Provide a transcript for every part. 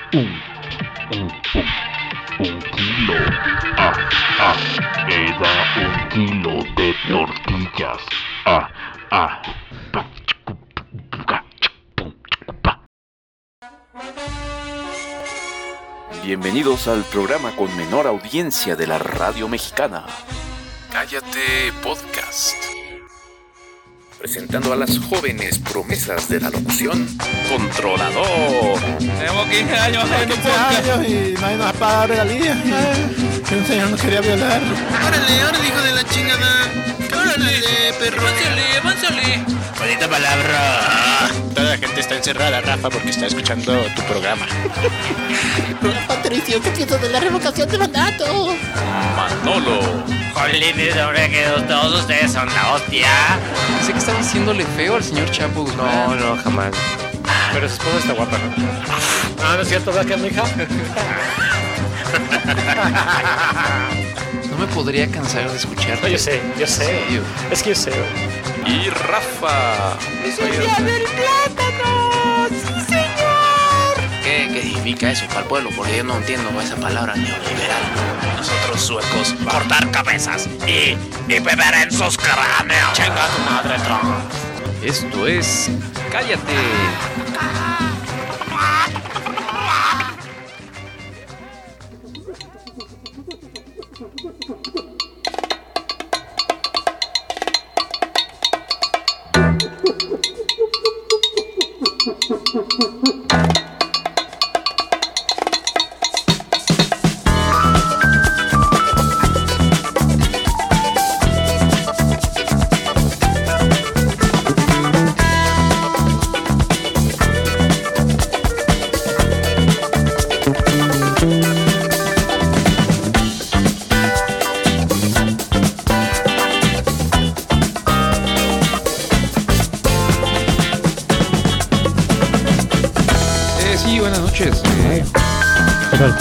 Un kilo. Era 1 kilo de tortillas. Bienvenidos al programa con menor audiencia de la radio mexicana, Cállate Podcast. Presentando a las jóvenes promesas de la locución, Controlador. Tenemos 15 años haciendo podcast. Y nadie nos paga regalías. Que un señor nos quería violar. Órale, hijo de la chingada. Órale, perro. Avánzale. Bonita palabra. Toda la gente está encerrada, Rafa, porque está escuchando tu programa. Patricio, ¿qué piensas de la revocación de mandato? Manolo. Jolines, hombre, que todos ustedes son la hostia. Sé que están haciéndole feo al señor Chapo Guzmán. No, jamás. Pero su esposa está guapa, ¿no? No es cierto, ¿verdad que es mi hija? No me podría cansar de escucharte. No, yo sé. serio? Es que yo sé. Y Rafa. ¡Es el día del plátano! ¡Sí, señor! ¿Qué significa eso para el pueblo? Porque yo no entiendo esa palabra neoliberal. Nosotros suecos, cortar cabezas y beber en sus cráneos. ¡Chinga tu madre, Trump! Esto es Cállate. Sí, buenas noches. ¿Qué tal?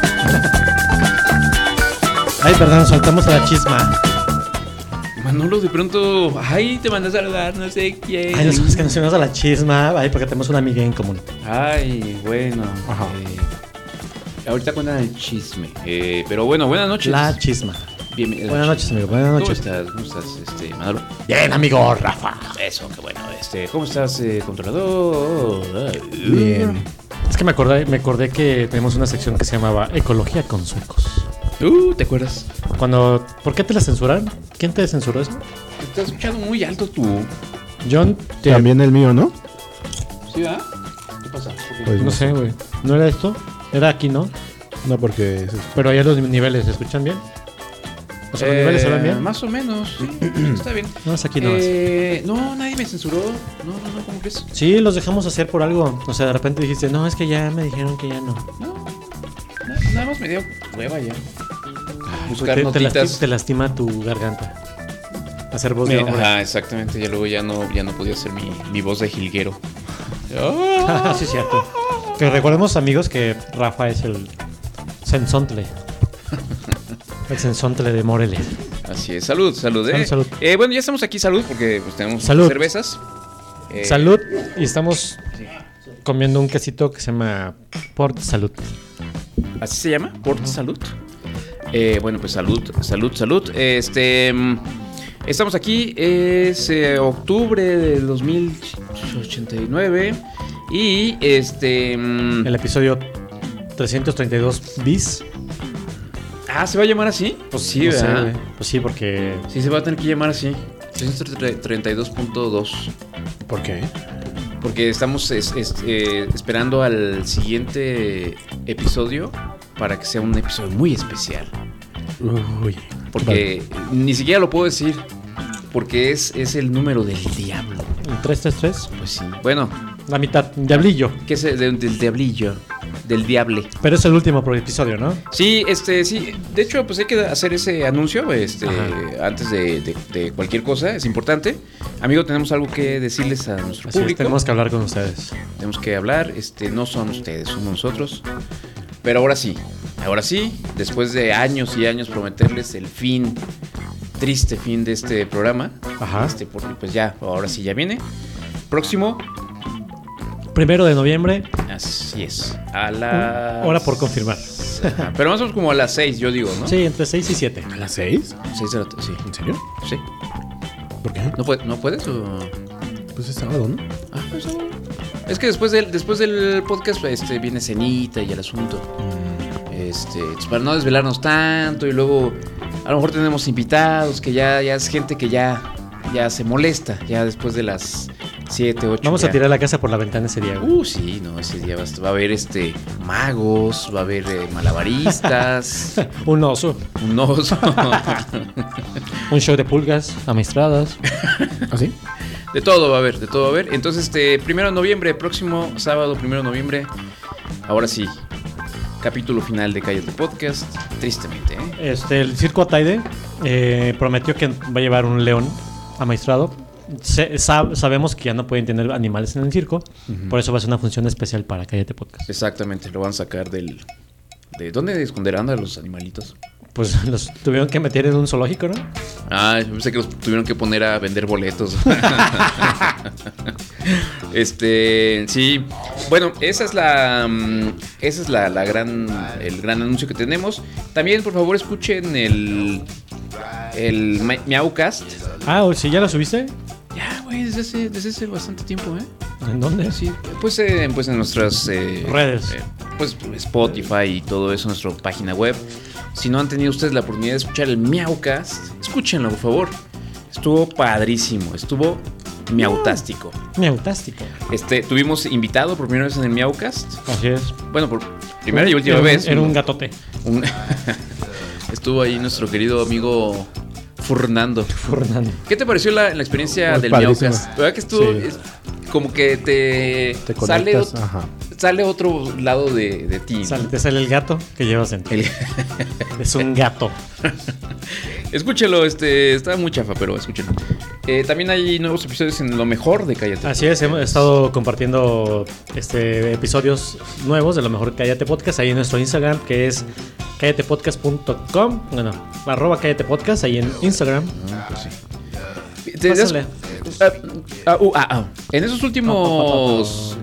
Ay, perdón, soltamos a la chisma. Manolo, de pronto, te mandó a saludar, no sé quién. Ay, nosotros que nos unimos a la chisma. Ay, porque tenemos una amiga en común. Ay, bueno. Ajá. Ahorita cuentan el chisme. Pero bueno, buenas noches. La chisma. Bienvenido. Buenas noches, amigo. Buenas noches. ¿Cómo estás, Manolo? Bien, amigo Rafa. Eso, qué bueno. ¿Cómo estás, controlador? Bien. Es que me acordé que tenemos una sección que se llamaba Ecología con suecos. ¿Te acuerdas? ¿Por qué te la censuran? ¿Quién te censuró eso? Te estás escuchando muy alto tú. John, También el mío, ¿no? ¿Sí, va? ¿Qué pasa? Pues no sé, güey. ¿No era esto? Era aquí, ¿no? No, porque... Pero allá los niveles, ¿se escuchan bien? O sea, ¿los niveles se ven bien? Más o menos, sí. Está bien. No, es aquí nomás. No, nadie me censuró. No, ¿cómo crees? Sí, los dejamos hacer por algo. O sea, de repente dijiste, no, es que ya me dijeron que ya no. No, nada más me dio hueva ya. Buscar Te notitas. te lastima tu garganta. Hacer voz de hombre. Ajá, exactamente. Ya luego ya no podía hacer mi voz de jilguero. Sí, es cierto. Que recordemos, amigos, que Rafa es el sensontle. El sensontle de Morelia. Así es. Salud. Salud. Bueno, ya estamos aquí. Salud, porque pues, tenemos Salud. cervezas. Salud. Y estamos comiendo un quesito que se llama Port Salud. ¿Así se llama? ¿Port Salud? Bueno, pues salud. Estamos aquí, es octubre del 2089 y El episodio 332 bis. ¿se va a llamar así? Pues sí, no sé, ¿verdad? güey. Pues sí, porque... Sí, se va a tener que llamar así. 332.2. ¿Por qué? Porque estamos esperando al siguiente episodio para que sea un episodio muy especial. Uy. Porque ni siquiera lo puedo decir. Porque es el número del diablo. ¿El 333? Pues sí. Bueno, La mitad, diablillo. ¿qué es del diablillo? Del diable. Pero es el último episodio, ¿no? Sí, sí. De hecho, pues hay que hacer ese anuncio antes de cualquier cosa. Es importante. Amigo, tenemos algo que decirles a nuestro Así es, público. tenemos que hablar con ustedes. Tenemos que hablar. No son ustedes, somos nosotros. Pero ahora sí, después de años y años prometerles el triste fin de este programa. Ajá. Porque pues ya, ahora sí ya viene. Próximo 1 de noviembre. Así es. A las... Hora por confirmar. Ajá, pero más o menos como a las 6, yo digo, ¿no? Sí, entre 6 y 7. ¿A las 6? 6 de la tarde, sí. ¿En serio? Sí. ¿Por qué? ¿No puedes o...? Pues es sábado, ¿no? Ah, pues sábado. Es que después del podcast viene cenita y el asunto. Para no desvelarnos tanto y luego a lo mejor tenemos invitados que ya es gente que ya se molesta, ya después de las 7, 8. Vamos a tirar la casa por la ventana ese día, güey. Sí, no, ese día va a haber magos, va a haber malabaristas, Un oso. un oso, Un show de pulgas amaestradas. ¿Ah, sí? de todo va a haber. Entonces, 1 de noviembre, próximo sábado, 1 de noviembre, ahora sí, capítulo final de Cállate Podcast, tristemente, ¿eh? El circo Ataide prometió que va a llevar un león amaestrado. Sabemos que ya no pueden tener animales en el circo, por eso va a ser una función especial para Cállate Podcast. Exactamente, lo van a sacar ¿de dónde esconderán a los animalitos? Pues los tuvieron que meter en un zoológico, ¿no? Ah, yo pensé que los tuvieron que poner a vender boletos. Sí. Bueno, esa es el gran anuncio que tenemos. También, por favor, escuchen el Miaucast. Ah, ¿sí ya lo subiste? Ya, güey, desde hace bastante tiempo, ¿eh? ¿En dónde? Sí, pues en nuestras redes. Pues Spotify y todo eso, nuestra página web. Si no han tenido ustedes la oportunidad de escuchar el Miaucast, escúchenlo, por favor. Estuvo padrísimo, estuvo miautástico. Miautástico. Tuvimos invitado por primera vez en el Miaucast. Así es. Bueno, por primera y última vez. Era un gatote. Estuvo ahí nuestro querido amigo Fernando. ¿Qué te pareció la experiencia del Miaucast? ¿Verdad que estuvo? Sí. Como que te conectas, sale otro lado de ti. Te sale el gato que llevas dentro. Es un gato. Escúchelo, está muy chafa, pero escúchelo. También hay nuevos episodios en lo mejor de Cállate. Así es, hemos estado compartiendo episodios nuevos de lo mejor de Cállate Podcast ahí en nuestro Instagram, que es callatepodcast.com. Bueno, @callatepodcast ahí en Instagram. Pues sí. Pásale. En esos últimos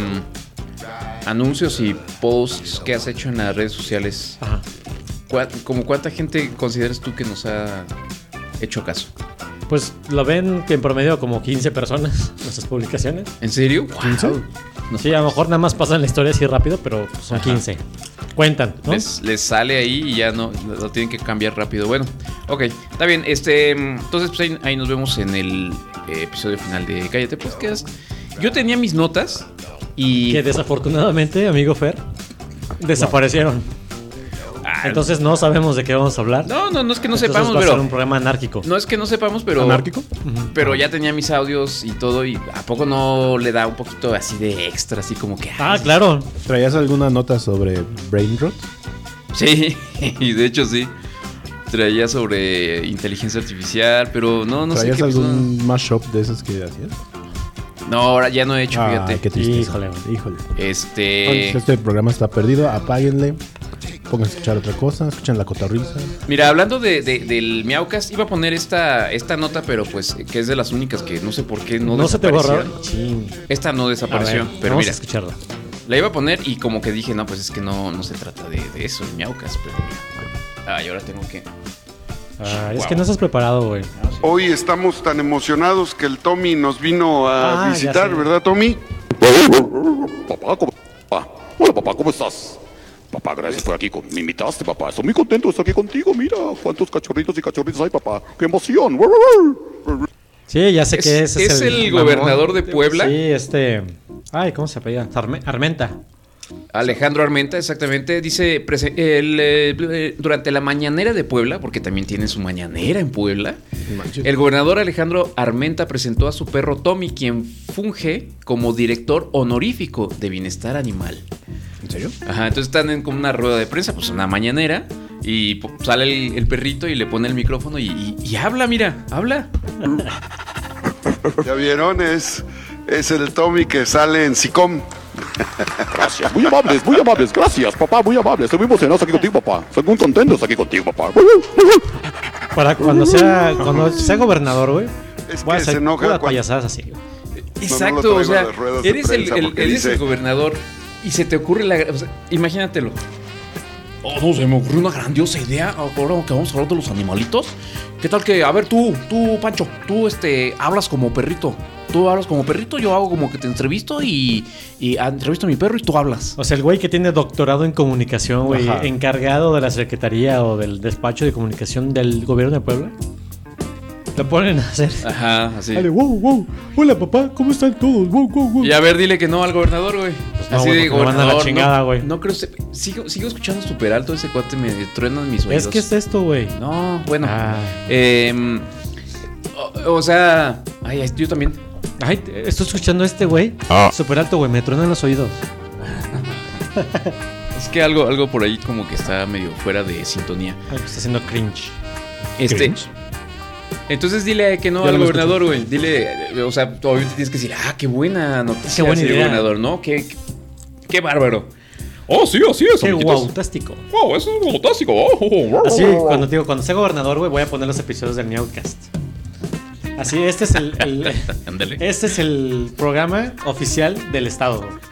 anuncios y posts que has hecho en las redes sociales, Ajá. ¿Como cuánta gente consideras tú que nos ha hecho caso? Pues lo ven que en promedio como 15 personas nuestras publicaciones. ¿En serio? ¿15? No. Sí, a lo mejor nada más pasan la historia así rápido, pero son 15. Cuentan, ¿no? Les sale ahí y ya no lo tienen que cambiar rápido. Bueno, ok, está bien. Entonces pues ahí nos vemos en el episodio final de Cállate Podcast. Yo tenía mis notas y Que desafortunadamente, amigo Fer, desaparecieron. Entonces no sabemos de qué vamos a hablar. No es que no Entonces sepamos, va a ser pero un programa anárquico. no es que no sepamos, pero ¿Anárquico? Pero ya tenía mis audios y todo, y ¿a poco no le da un poquito así de extra, así como que? Claro. ¿Traías alguna nota sobre brain rot? Sí, y de hecho sí. Traía sobre inteligencia artificial, pero no sé ¿Traías qué pasó. algún mashup de esos que hacías? No, ahora ya no he hecho, fíjate. Qué tristeza. Híjole. Este programa está perdido, apáguenle. Pónganse a escuchar otra cosa, escuchen la cotorriza. Mira, hablando del Miaucast, iba a poner esta nota, pero pues que es de las únicas que no sé por qué no se te desaparecieron. borró. Ching. Esta no desapareció, A ver, pero vamos mira, a escucharla. la iba a poner y como que dije, no, pues es que no se trata de eso, el Miaucast, pero mira. Y ahora tengo que... Es que no estás preparado, güey. Hoy estamos tan emocionados que el Tommy nos vino a ya visitar, sé. ¿verdad, Tommy? Papá, hola, papá, ¿cómo estás? Papá, gracias por aquí. Me invitaste, papá. Estoy muy contento de estar aquí contigo. Mira cuántos cachorritos y cachorritos hay, papá. ¡Qué emoción! Sí, ya sé que es el gobernador de Puebla. Sí, ¿cómo se apellida? Armenta. Alejandro Armenta, exactamente. Dice, durante la mañanera de Puebla, porque también tiene su mañanera en Puebla, el gobernador Alejandro Armenta presentó a su perro Tommy, quien funge como director honorífico de Bienestar Animal. ¿En serio? Ajá, entonces están en como una rueda de prensa, pues una mañanera, y sale el perrito y le pone el micrófono y habla, mira, habla. ¿Ya vieron? Es el Tommy que sale en SICOM. Gracias, muy amables, gracias, papá, muy amables. Estoy muy emocionado aquí contigo, papá. Estoy muy contento de estar aquí contigo, papá. Para cuando sea gobernador, güey. Es voy a que se hacer enoja puras cuando... payasadas así. Exacto, o sea, las ruedas de eres prensa porque eres dice- el gobernador y se te ocurre o sea, imagínatelo. Oh, no, se me ocurrió una grandiosa idea. Ahora que vamos a hablar de los animalitos. ¿Qué tal que, a ver, tú, Pancho, tú hablas como perrito? Tú hablas como perrito, yo hago como que te entrevisto y entrevisto a mi perro y tú hablas. O sea, el güey que tiene doctorado en comunicación, güey, Ajá. encargado de la secretaría o del despacho de comunicación del gobierno de Puebla, lo ponen a hacer. Ajá, así. Dale, wow, hola papá, ¿cómo están todos? Wow. Y a ver, dile que no al gobernador, güey. no, Así güey, de porque me mandan a la gobernador. chingada, güey. No creo. Sigo escuchando súper alto ese cuate, me truenan mis oídos. Es que es esto, güey. No, bueno. Ah. O sea, ay, yo también. Ay, estoy escuchando a este güey. Súper alto, güey, me truenan los oídos. Es que algo por ahí como que está medio fuera de sintonía. Ay, está haciendo cringe. ¿Cringe? Entonces dile que no Ya al lo gobernador, güey. Dile, o sea, obviamente tienes que decir, qué buena noticia. Qué buena señor idea. gobernador, ¿no? Qué bárbaro. Oh, sí, así es. Qué amiguitos. guautástico. Wow, eso es guautástico. Así, cuando sea gobernador, güey, voy a poner los episodios del Meowcast. Así, este es Ándale. este es el programa oficial del estado, güey.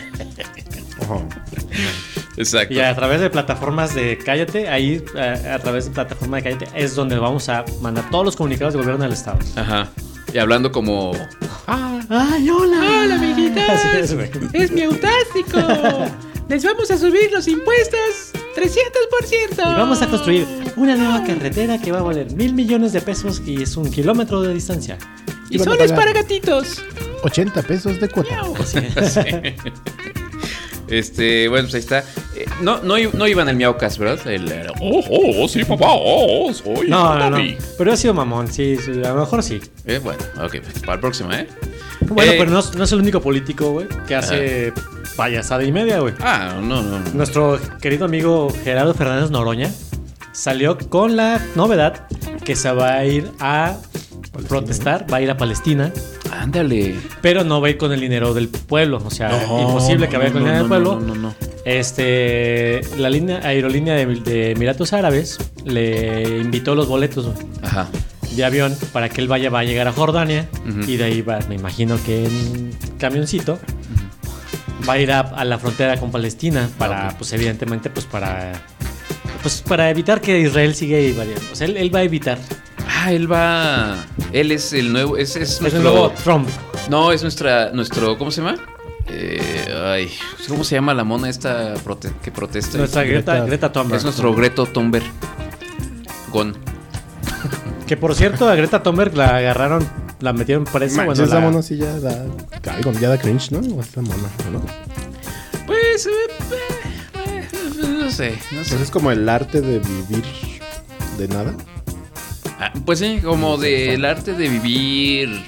Exacto. Y a través de plataformas de Cállate, ahí a través de plataforma de Cállate es donde vamos a mandar todos los comunicados del gobierno del estado. Ajá. Y hablando como... ¡Ay, hola! Hola, amiguitas. Así es, güey. Es Meowtástico. Les vamos a subir los impuestos 300%. Y vamos a construir una nueva carretera que va a valer 1,000 millones de pesos y es 1 kilómetro de distancia. Y van a solo es pagar para gatitos. 80 pesos de cuota. Así es. Bueno, pues ahí está. No iban el Miaucas, ¿verdad? Sí, papá, soy No. Tommy. Pero ha sido mamón, sí, a lo mejor sí. Bueno, ok, pues para el próximo, ¿eh? Bueno, pero no es el único político, güey, que hace payasada y media, güey. No. Nuestro querido amigo Gerardo Fernández Noroña salió con la novedad que se va a ir a protestar, va a ir a Palestina. Ándale. Pero no va a ir con el dinero del pueblo, o sea, imposible que vaya con el dinero del pueblo. No. La aerolínea de Emiratos Árabes le invitó los boletos, güey, Ajá. de avión para que él va a llegar a Jordania. Ujú. Y de ahí va, me imagino que en camioncito va a ir a la frontera con Palestina para, Ok. pues evidentemente, para evitar que Israel siga invadiendo. O sea, él va a evitar. Él es el nuevo. Es Es nuestro. el nuevo Trump. No, es nuestro. ¿Cómo se llama? ¿Cómo se llama la mona esta que protesta? Nuestra Greta Thunberg. Es nuestro Greto Thunberg. Que por cierto, a Greta Thunberg la agarraron, la metieron presa. Manches, esa mona sí ya da algo, ya da cringe, ¿no? Esa mona, ¿no? Pues. No sé. Pues es como el arte de vivir de nada. Pues sí, como del arte de vivir.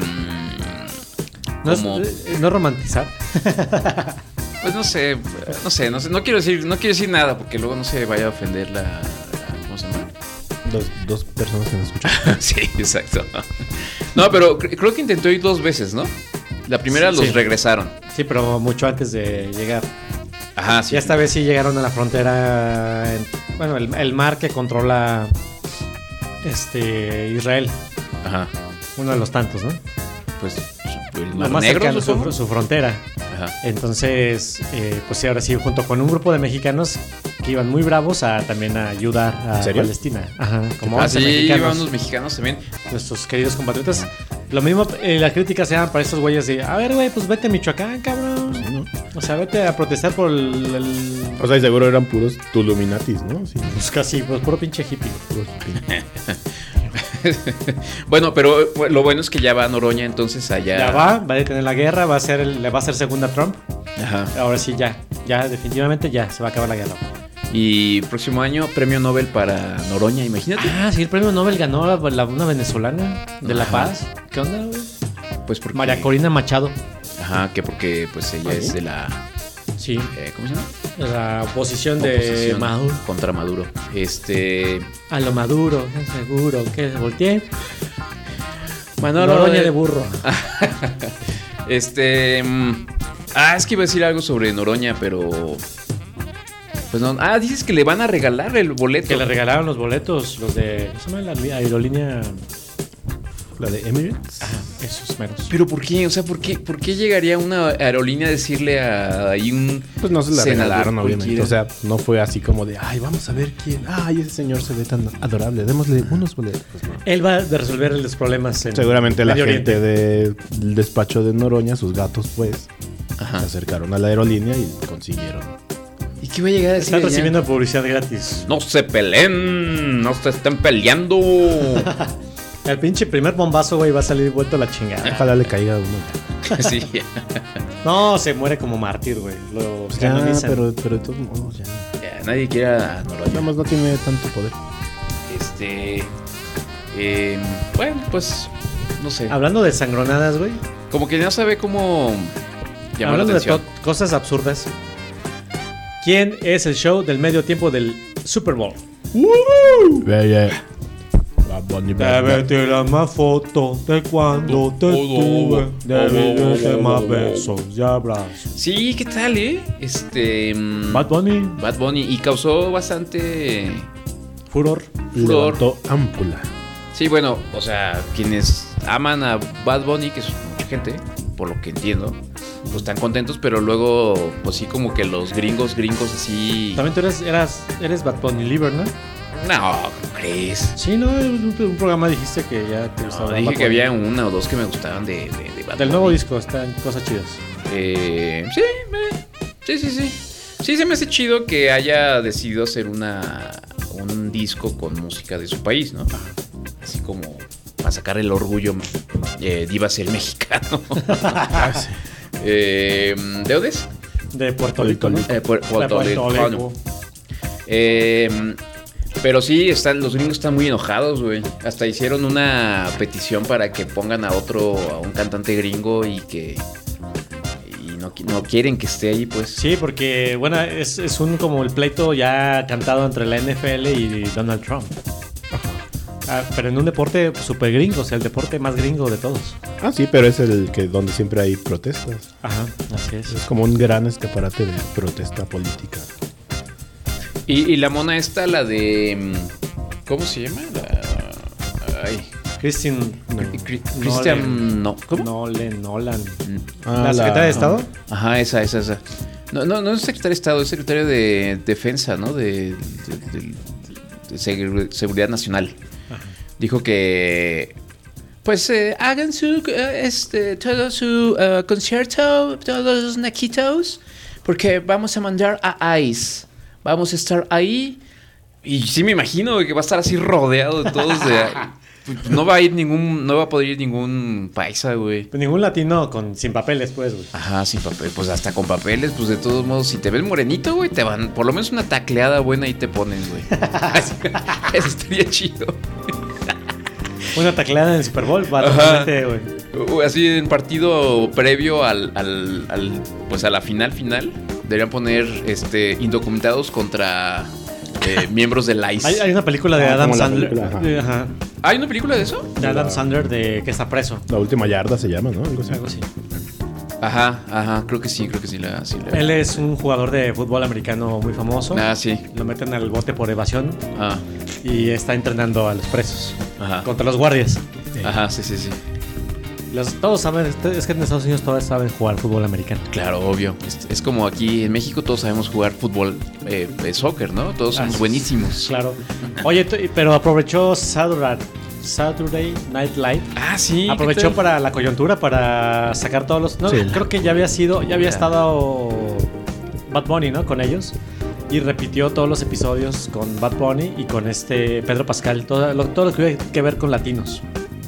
No romantizar. Pues no sé. No quiero decir nada porque luego no se vaya a ofender ¿cómo se llama? Dos personas que nos escuchan. Sí, exacto. No, pero creo que intentó ir 2 veces, ¿no? La primera los regresaron. Sí, pero mucho antes de llegar. Ajá, sí. Y esta vez sí llegaron a la frontera. El mar que controla Israel. Ajá. Uno de los tantos, ¿no? Pues el Lo Mar más Negro, cercano, supongo. su frontera. Ajá. Entonces, pues sí, ahora sí, junto con un grupo de mexicanos que iban muy bravos también a ayudar a Palestina. Ajá, como 11 Sí, mexicanos. iban unos mexicanos también. Nuestros queridos compatriotas. Lo mismo, las críticas se dan para estos güeyes de, a ver, güey, pues vete a Michoacán, cabrón. Sí, ¿no? O sea, vete a protestar por O sea, y seguro eran puros Tuluminatis, ¿no? Sí. Pues casi, pues puro pinche hippie. Puros hippie. Bueno, pero lo bueno es que ya va a Noroña entonces allá. Ya va a detener la guerra, le va a hacer segunda a Trump. Ajá. Ahora sí, ya, definitivamente ya, se va a acabar la guerra. Y próximo año, premio Nobel para Noroña, imagínate. Sí, el premio Nobel ganó una venezolana de La Ajá. Paz. ¿Qué onda, güey? Pues porque... María Corina Machado. Ajá, que porque pues ella es de la... Sí. ¿Cómo se llama? La oposición de Oposición Maduro. contra Maduro. A lo Maduro, seguro que se voltee. Manolo Noroña de burro. es que iba a decir algo sobre Noroña, pero... Pues no. Dices que le van a regalar el boleto. Que le regalaron los boletos, los de... ¿Cómo se llama la aerolínea? La de Emirates. Ajá, esos meros. ¿Pero por qué? O sea, ¿por qué llegaría una aerolínea a decirle a ahí un Pues no se la senador regalaron, obviamente. cualquiera? O sea, no fue así como de, ay, vamos a ver quién. Ay, ese señor se ve tan adorable. Démosle unos boletos. Pues no. Él va a resolver los problemas en Seguramente la Medio gente Oriente. del despacho de Noroña, sus gatos, pues, Ajá. se acercaron a la aerolínea y consiguieron. ¿Y qué va a llegar a decir? Están allá? recibiendo publicidad gratis. No se peleen, no se estén peleando. El pinche primer bombazo, güey, va a salir vuelto a la chingada. Ojalá le caiga uno. Sí. No, se muere como mártir, güey. Lo Pues ya, canonizan. pero de todos modos, ya. Ya, nadie quiere a Noroña. Nada más no tiene tanto poder. Bueno, pues no sé. Hablando de sangronadas, güey. Como que no sabe cómo llamar la Hablando de atención. cosas absurdas. ¿Quién es el show del medio tiempo del Super Bowl? Yeah. Bad Bunny, Bad Bunny. Debe tirar más fotos de cuando te tuve. Debe darte más besos y abrazos. Sí, ¿qué tal, Bad Bunny. Bad Bunny. Y causó bastante Furor. Levantó ámpula. Sí, bueno, o sea, quienes aman a Bad Bunny, que es mucha gente, por lo que entiendo, pues están contentos, pero luego, pues sí, como que los gringos así. También tú eres Bad Bunny Liver, ¿no? No, ¿cómo crees? Sí, ¿no? En un programa dijiste que ya te gustaba. No, dije Bad que Bunny. había una o dos que me gustaban de Bad Del Bunny. nuevo disco, están cosas chidas. Sí. Sí, se me hace chido que haya decidido hacer un disco con música de su país, ¿no? Así como para sacar el orgullo de iba a ser mexicano. ¿De dónde es? De Puerto Rico, ¿no? Puerto Rico. Pero sí, los gringos están muy enojados, güey. Hasta hicieron una petición para que pongan a un cantante gringo y no quieren que esté ahí, pues. Sí, porque, bueno, es como el pleito ya cantado entre la NFL y Donald Trump. Pero en un deporte súper gringo, o sea, el deporte más gringo de todos. Ah, sí, pero es el que donde siempre hay protestas. Ajá, así es. Es como un gran escaparate de protesta política. Y la mona esta, la de... ¿Cómo se llama? Cristian... No. ¿Cómo? Nolan. ¿La secretaria de Estado? Ajá, esa. No es secretaria de Estado, es secretaria de Defensa, ¿no? De Seguridad Nacional. Ajá. Dijo que... Pues hagan todo su concierto, todos los naquitos, porque vamos a mandar a ICE. Vamos a estar ahí. Y sí me imagino que va a estar así rodeado de todos. No va a poder ir ningún paisa, güey. Pues ningún latino sin papeles, pues, güey. Ajá, sin papeles. Pues hasta con papeles, pues de todos modos, si te ves morenito, güey, te van, por lo menos una tacleada buena ahí te ponen, güey. Eso estaría chido. Una tacleada en el Super Bowl, básicamente, güey. Así en partido previo pues a la final, deberían poner indocumentados contra miembros del ICE. Hay una película de Adam Sandler. Ajá. ¿Hay una película de eso? De Adam Sandler que está preso. La última yarda se llama, ¿no? Algo así. Ajá, creo que sí. Él es un jugador de fútbol americano muy famoso. Ah, sí. Lo meten al bote por evasión. Y está entrenando a los presos. Ajá. Contra los guardias. Ajá, sí. Todos saben, es que en Estados Unidos todos saben jugar fútbol americano. Claro, obvio. Es como aquí en México todos sabemos jugar fútbol, soccer, ¿no? Todos somos buenísimos. Claro. Oye, pero aprovechó Saturday Night Live. Ah, sí. Aprovechó para la coyuntura, para sacar todos los... No, sí. Creo que ya había estado Bad Bunny, ¿no? Con ellos. Y repitió todos los episodios con Bad Bunny y con Pedro Pascal. Todo lo que tiene que ver con latinos.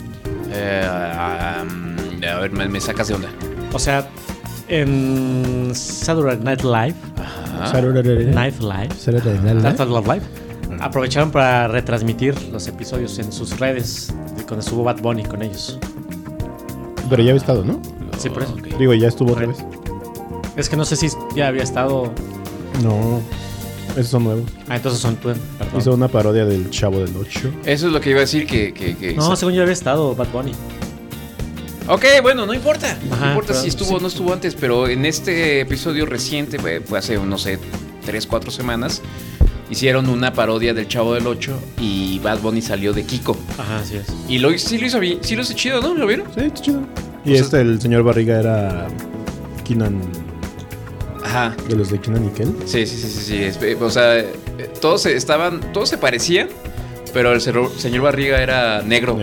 A ver, me sacas de onda. O sea, en Saturday Night Live. Night Live. Aprovecharon para retransmitir los episodios en sus redes cuando estuvo Bad Bunny con ellos. Pero ya había estado, ¿no? Sí, por eso. Okay. Digo, ya estuvo otra vez. Es que no sé si ya había estado. No, esos son nuevos. Entonces son... Perdón. Hizo una parodia del Chavo del 8. Eso es lo que iba a decir que No, según yo había estado Bad Bunny. Ok, bueno, no importa. Ajá, no importa si estuvo sí. o no estuvo antes, pero en este episodio reciente, fue hace, no sé, 3-4 semanas, hicieron una parodia del Chavo del Ocho y Bad Bunny salió de Kiko. Ajá, así es. Y sí lo hizo bien, sí lo hizo chido, ¿no? ¿Lo vieron? Sí, está chido. Y el señor Barriga era Keenan. Ajá. De los de Keenan y Kel. Sí. O sea, todos se parecían, pero el señor Barriga era negro.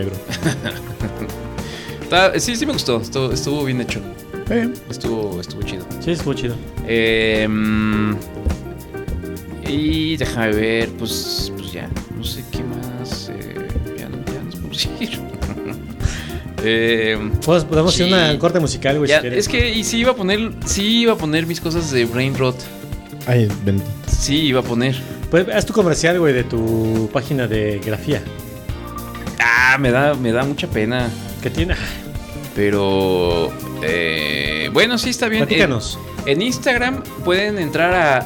Sí me gustó. Estuvo bien hecho. Estuvo chido. Sí, estuvo chido. Y déjame ver, pues ya, no sé qué más. Ya nos podemos ir. Podemos hacer una corte musical, güey. Si es que sí iba a poner mis cosas de Brain Rot. Ay, bendito. Sí, iba a poner. Pues haz tu comercial, güey, de tu página de grafía. Me da mucha pena. ¿Qué tiene? Pero bueno, sí está bien. Platícanos. En Instagram pueden entrar a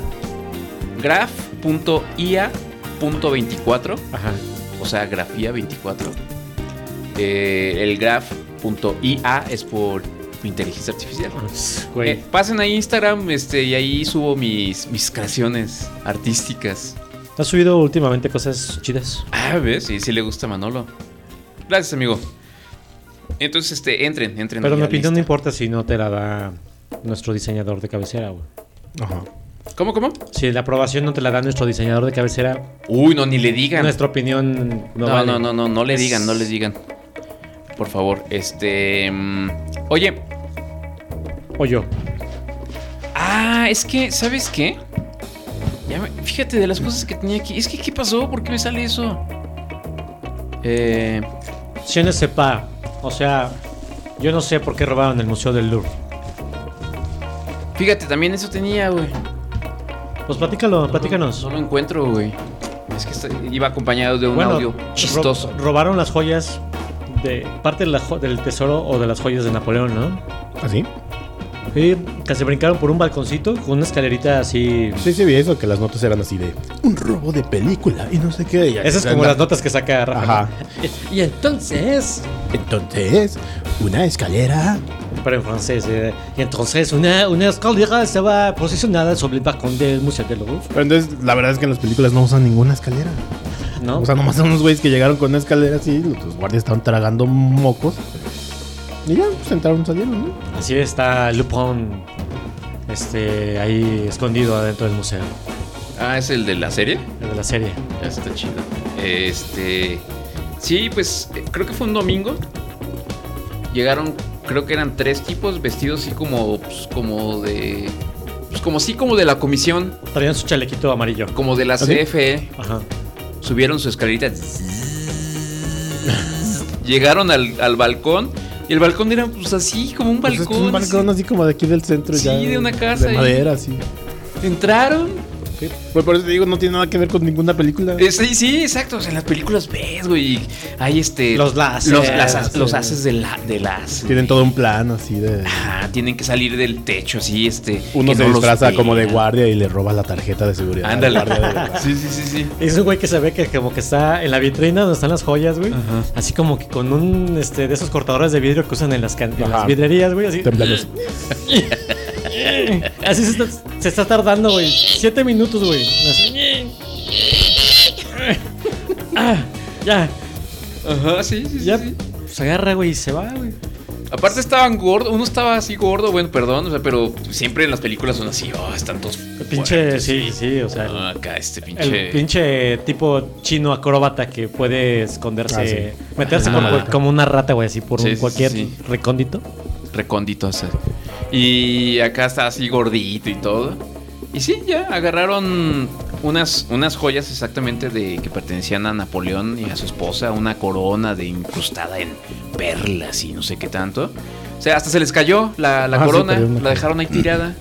graph.ia.24. Ajá. O sea, grafía 24. El graph.ia es por inteligencia artificial. Pasen a Instagram y ahí subo mis creaciones artísticas. ¿Has subido últimamente cosas chidas? ¿Ves? Sí le gusta a Manolo. Gracias, amigo. Entonces, entren. Pero mi opinión no importa si no te la da nuestro diseñador de cabecera, güey. Ajá. ¿Cómo? Si la aprobación no te la da nuestro diseñador de cabecera. Uy, no, ni le digan. Nuestra opinión vale. No le digan. Por favor, oye. O yo. Es que, ¿sabes qué? Fíjate de las cosas que tenía aquí. Es que, ¿qué pasó? ¿Por qué me sale eso? Je ne sais pas. O sea, yo no sé por qué robaron el Museo del Louvre. Fíjate, también eso tenía, güey. Pues platícanos. No lo encuentro, güey. Es que iba acompañado de un audio chistoso. Robaron las joyas de parte del tesoro o de las joyas de Napoleón, ¿no? ¿Ah, sí? Sí, que se brincaron por un balconcito con una escalerita así. Sí, vi eso, que las notas eran así de un robo de película y no sé qué. Esas es como las notas que saca Rafa. Ajá. Y entonces, una escalera. Pero en francés. Y entonces, una escalera estaba posicionada sobre el balcón del Museo del Louvre. Pero entonces, la verdad es que en las películas no usan ninguna escalera. ¿No? O sea, nomás son unos güeyes que llegaron con una escalera así, los guardias estaban tragando mocos. Y ya, pues entraron, salieron, ¿no? Así está Lupin, ahí escondido adentro del museo. ¿Es el de la serie? El de la serie. Ya está chido. Sí, pues creo que fue un domingo. Llegaron, creo que eran 3 tipos vestidos así como de... Pues como de la comisión. Traían su chalequito amarillo. Como de la CFE. Ajá. Subieron su escalerita. Llegaron al balcón. Y el balcón era pues así, como un balcón. Pues un balcón así como de aquí del centro. Sí, ya, de una casa. De madera, así. Entraron. Pues por eso te digo, no tiene nada que ver con ninguna película. Sí, exacto. O sea, en las películas ves, güey. Hay los láseres. Los haces de las. Tienen todo un plan así de. Tienen que salir del techo, así, Uno se disfraza como de guardia y le roba la tarjeta de seguridad. Ándale. Sí. Es un güey que se ve que como que está en la vitrina donde están las joyas, güey. Ajá. Así como que con un de esos cortadores de vidrio que usan en las vidrerías, güey, así. Temblando. Así se está tardando, güey. 7 minutos, güey. Ya. Ajá, sí. Ya se agarra, güey, y se va, güey. Aparte estaban gordos, uno estaba así gordo, bueno, perdón, o sea, pero siempre en las películas son así, están todos. El pinche, sí, o sea. Acá el pinche tipo chino acróbata que puede esconderse, meterse como una rata, güey, así por cualquier recóndito. Recóndito, o sea. Y acá está así gordito y todo. Y sí, ya agarraron unas joyas exactamente que pertenecían a Napoleón y a su esposa, una corona incrustada en perlas y no sé qué tanto. O sea, hasta se les cayó la corona, la dejaron ahí tirada.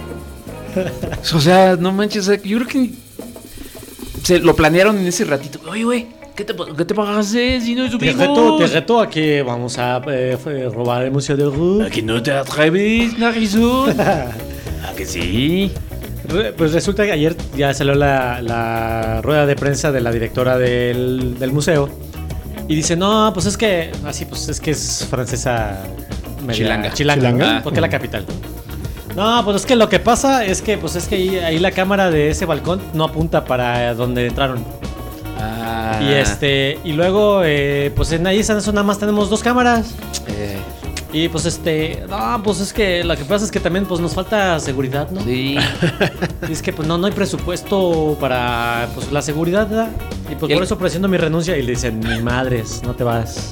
O sea, no manches, yo creo que se lo planearon en ese ratito. Oye, güey, ¿qué te pagaste si no subimos? Te reto a que vamos a robar el Museo del Louvre. ¿A que no te atreves, narizón? ¿A que sí? Pues resulta que ayer ya salió la rueda de prensa de la directora del museo. Y dice, no, pues es que es que es francesa chilanga. Porque es la capital. No, pues es que lo que pasa es que ahí la cámara de ese balcón no apunta para donde entraron. Ah. Y luego pues en ahí nada más tenemos 2 cámaras. Y pues no, pues es que lo que pasa es que también pues nos falta seguridad, ¿no? Sí. Y es que pues no hay presupuesto para pues la seguridad, ¿verdad? Y pues por eso presento mi renuncia y le dicen, ni madres, no te vas.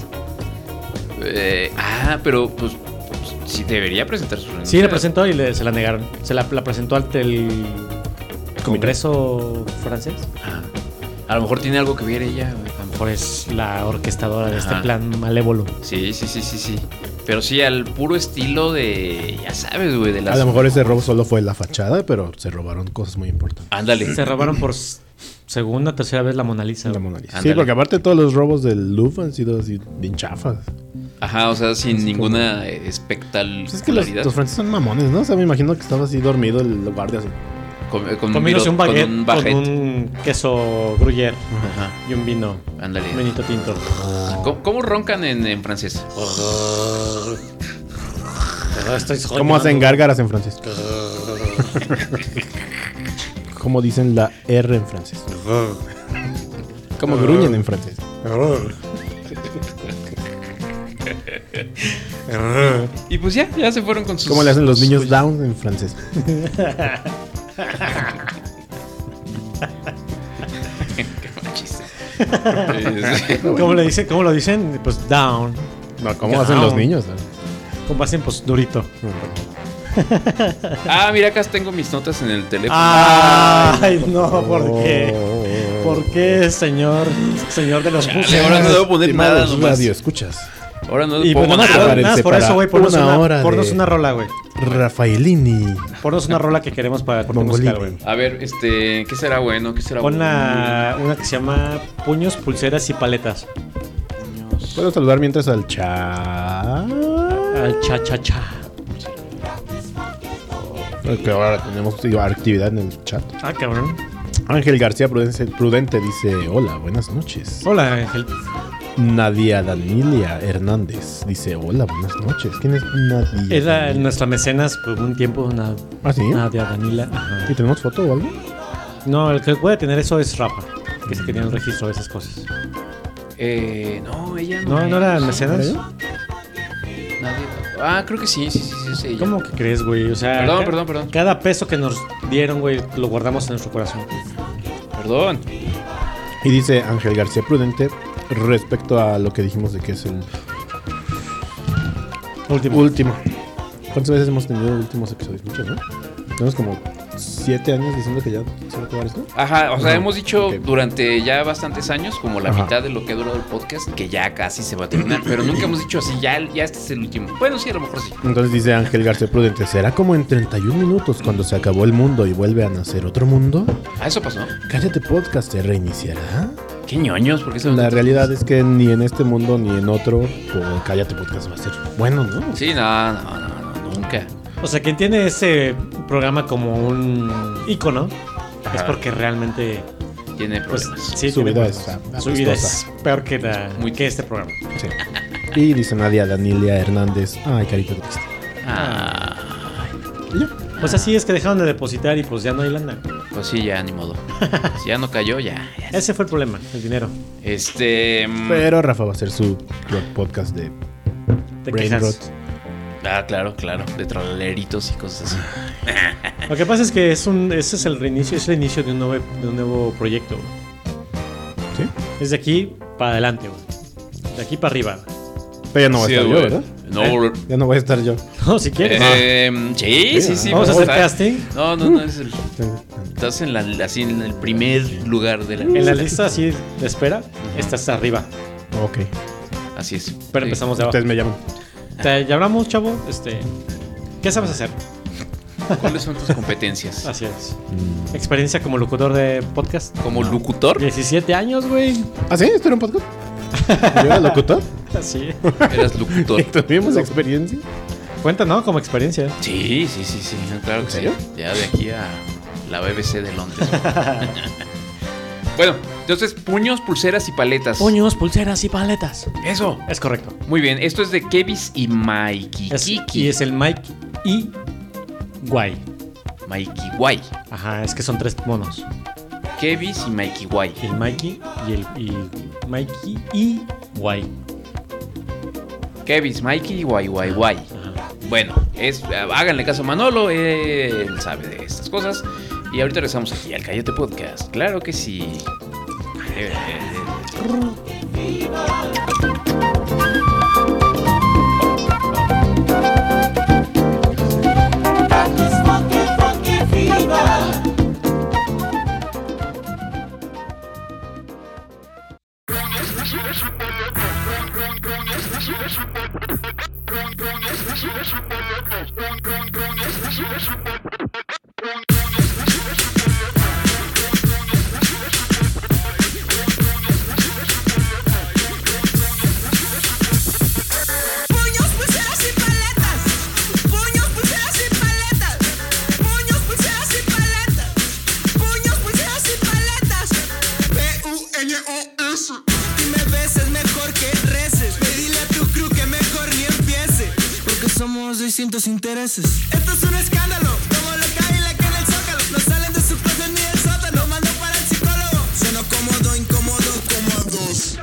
Pero pues sí debería presentar su renuncia. Sí, la presentó y se la negaron. Se la presentó ante el Congreso francés. A lo mejor tiene algo que ver ella, güey. A lo mejor es la orquestadora de este plan malévolo. Sí. Pero sí, al puro estilo de, ya sabes, güey, de las... A lo mejor ese robo solo fue la fachada, pero se robaron cosas muy importantes. Ándale. Se robaron por segunda o tercera vez la Mona Lisa. La Mona Lisa. Sí, porque aparte todos los robos del Louvre han sido así bien chafas. Ajá, o sea, sin ninguna espectacularidad. Pues es que los franceses son mamones, ¿no? O sea, me imagino que estaba así dormido el guardia así. Comiéndose un baguette con un queso gruyère. Ajá. Y un vino. Ándale. Un vinito tinto. ¿Cómo roncan en francés? ¿Cómo hacen gárgaras en francés? ¿Cómo dicen la R en francés? ¿Cómo gruñen en francés? Y pues ya se fueron con sus... ¿Cómo le hacen los niños down en francés? Qué machista. ¿Cómo lo dicen? Pues down. No, ¿cómo hacen los niños? ¿Cómo hacen? Pues durito. Mira, acá tengo mis notas en el teléfono. Ay, no, ¿por qué? ¿Por qué, señor de los buses? Ahora no debo poner nada nomás. Radio, escuchas. Ahora no y puedo nada por eso, güey, ponnos una rola, güey. Rafaelini. Ponnos una rola que queremos para corte musical, güey. A ver, ¿qué será bueno? Pon una que se llama Puños, Pulseras y Paletas. ¿Puedo saludar mientras al cha? Al cha. Que ahora tenemos actividad en el chat. Cabrón. Ángel García Prudente dice: hola, buenas noches. Hola, Ángel. Nadia Danilia Hernández dice: hola, buenas noches. ¿Quién es Nadia? Era nuestra mecenas por un tiempo. ¿Sí? Nadia Daniela. ¿Y tenemos foto o algo? No, el que puede tener eso es Rafa, que se tenía un registro de esas cosas. No, ella no. ¿No era mecenas? Creo que sí. ¿Cómo que crees, güey? O sea, perdón. Cada peso que nos dieron, güey, lo guardamos en nuestro corazón. Perdón. Y dice Ángel García Prudente respecto a lo que dijimos de que es el último. ¿Cuántas veces hemos tenido últimos episodios? Muchos, ¿no? Tenemos como 7 años diciendo que ya se va a acabar esto. Ajá, o sea, hemos dicho durante ya bastantes años, como la mitad de lo que ha durado el podcast, que ya casi se va a terminar, pero nunca hemos dicho así, ya este es el último. Bueno, sí, a lo mejor sí. Entonces dice Ángel García Prudente: ¿será como en 31 minutos cuando se acabó el mundo y vuelve a nacer otro mundo? Eso pasó. Cállate Podcast se reiniciará. Qué ñoños, porque la realidad es que ni en este mundo ni en otro, pues, Cállate Podcast va a ser bueno, ¿no? Sí, no, nunca. O sea, quien tiene ese programa como un ícono es porque realmente tiene problemas. Sí, su vida es peor que este programa. Sí. Y dice Nadia Danilia Hernández: ay, carita triste. Pues así es que dejaron de depositar y pues ya no hay lana. Pues sí, ya ni modo. Si ya no cayó, ya. Ese fue el problema, el dinero. Pero Rafa va a hacer su podcast de Brain Rot. Claro, de troleritos y cosas así. Lo que pasa es que ese es el reinicio, es el inicio de un nuevo proyecto. ¿Sí? Es de aquí para adelante, güey. De aquí para arriba. Pero ya no va a estar yo, ¿verdad? No, ya no voy a estar yo. No, si quieres. Sí. Vamos a hacer casting. No, es el. Estás en el primer lugar de la lista. En la lista así de espera, estás arriba. Ok. Así es. Pero empezamos de abajo. Ustedes me llaman. Ya hablamos, chavo. ¿Qué sabes hacer? ¿Cuáles son tus competencias? Así es. Experiencia como locutor de podcast. ¿Como locutor? 17 años, güey. ¿Ah, sí? ¿Esto era un podcast? ¿Yo era locutor? Sí. Eras locutor. ¿Tuvimos experiencia? Cuenta, ¿no? Como experiencia. Sí. Claro que sí. Ya de aquí a la BBC de Londres. Bueno, entonces, puños, pulseras y paletas. Puños, pulseras y paletas. Eso. Es correcto. Muy bien, esto es de Kevis y Mikey. Y es el Mike y Guay. Mikey Guay. Ajá, es que son 3 monos. Kevis y Mikey Guay. El Mikey Mikey y Guay. Kevis, Mikey y Guay. Bueno, háganle caso a Manolo, él sabe de estas cosas. Y ahorita regresamos aquí al Cállate Podcast. Claro que sí. Intereses. Esto es un escándalo, como lo cae la que en el zócalo. No salen de su casa ni del sótano, lo mando para el psicólogo. Sueno cómodo, incómodo, cómodos.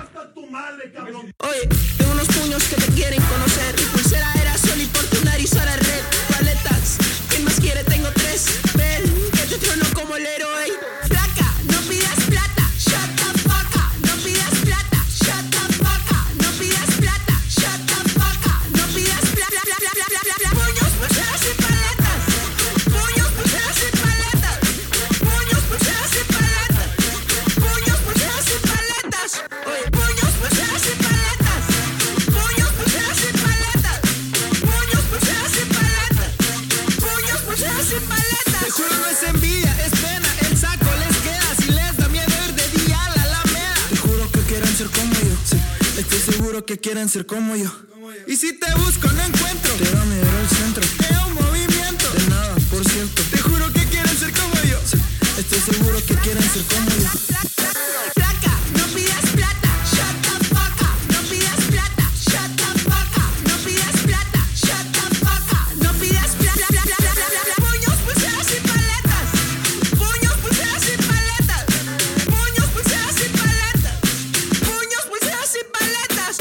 Oye, tengo unos puños que te quieren conocer. Mi pulsera era sol y por tu nariz ahora red. Paletas, ¿quién más quiere? Tengo 3. Ven, que te trono como el héroe. Flaca, no pidas plata. Shut the fuck up. No pidas plata. Shut the fuck up. No pidas plata. Shut the fuck up. No pidas plata. Puños, pulseras y paletas. Puños, pulseras y paletas. Puños, pulseras y paletas. Puños, pulseras y paletas. Oye, puños, pulseras y paletas. Puños, pulseras y paletas. Puños, pulseras y paletas. Puños, pulseras y paletas. Te juro no es envidia, es pena. El saco les queda si les da miedo ir de día a la alameda. Te juro que quieren ser como yo. Sí, estoy seguro que quieren ser como yo. Y si te busco no encuentro. Te va a mirar al centro. Veo un movimiento. De nada, por cierto. Te juro que quieren ser como yo. Sí, estoy seguro que quieren ser como yo. Placa, no pidas plata. Shut the fuck up. No pidas plata. Shut the fuck up. No pidas plata. Shut the fuck up. No pidas plata. Puños, pulseras y paletas. Puños, pulseras y paletas. Puños, pulseras y paletas. Puños, pulseras y paletas.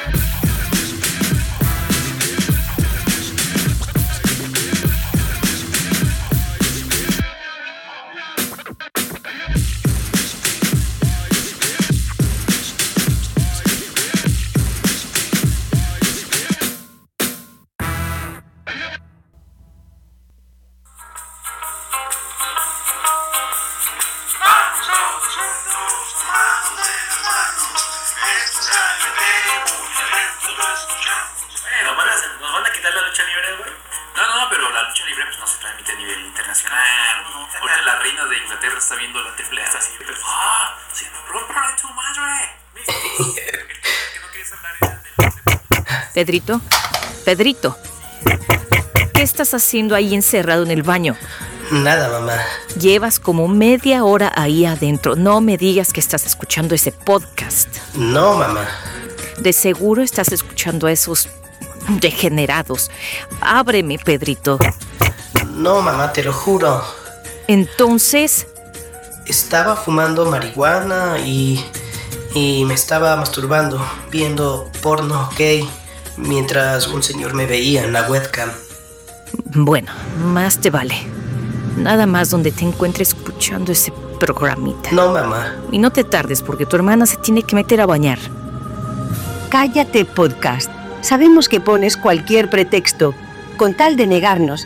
¿Nos van a quitar la lucha libre, güey? No, pero la lucha libre pues no se transmite a nivel internacional. Ahorita la reina de Inglaterra está viendo la triple A así. Se me rompe tu madre. ¿Que no querías hablar Pedrito, ¿qué estás haciendo ahí encerrado en el baño? Nada, mamá. Llevas como media hora ahí adentro. No me digas que estás escuchando ese podcast. No, mamá. De seguro estás escuchando a esos degenerados. Ábreme, Pedrito. No, mamá, te lo juro. Entonces... Estaba fumando marihuana y me estaba masturbando, viendo porno gay, mientras un señor me veía en la webcam. Bueno, más te vale. Nada más donde te encuentres escuchando ese programita. No, mamá. Y no te tardes porque tu hermana se tiene que meter a bañar. Cállate Podcast. Sabemos que pones cualquier pretexto con tal de negarnos.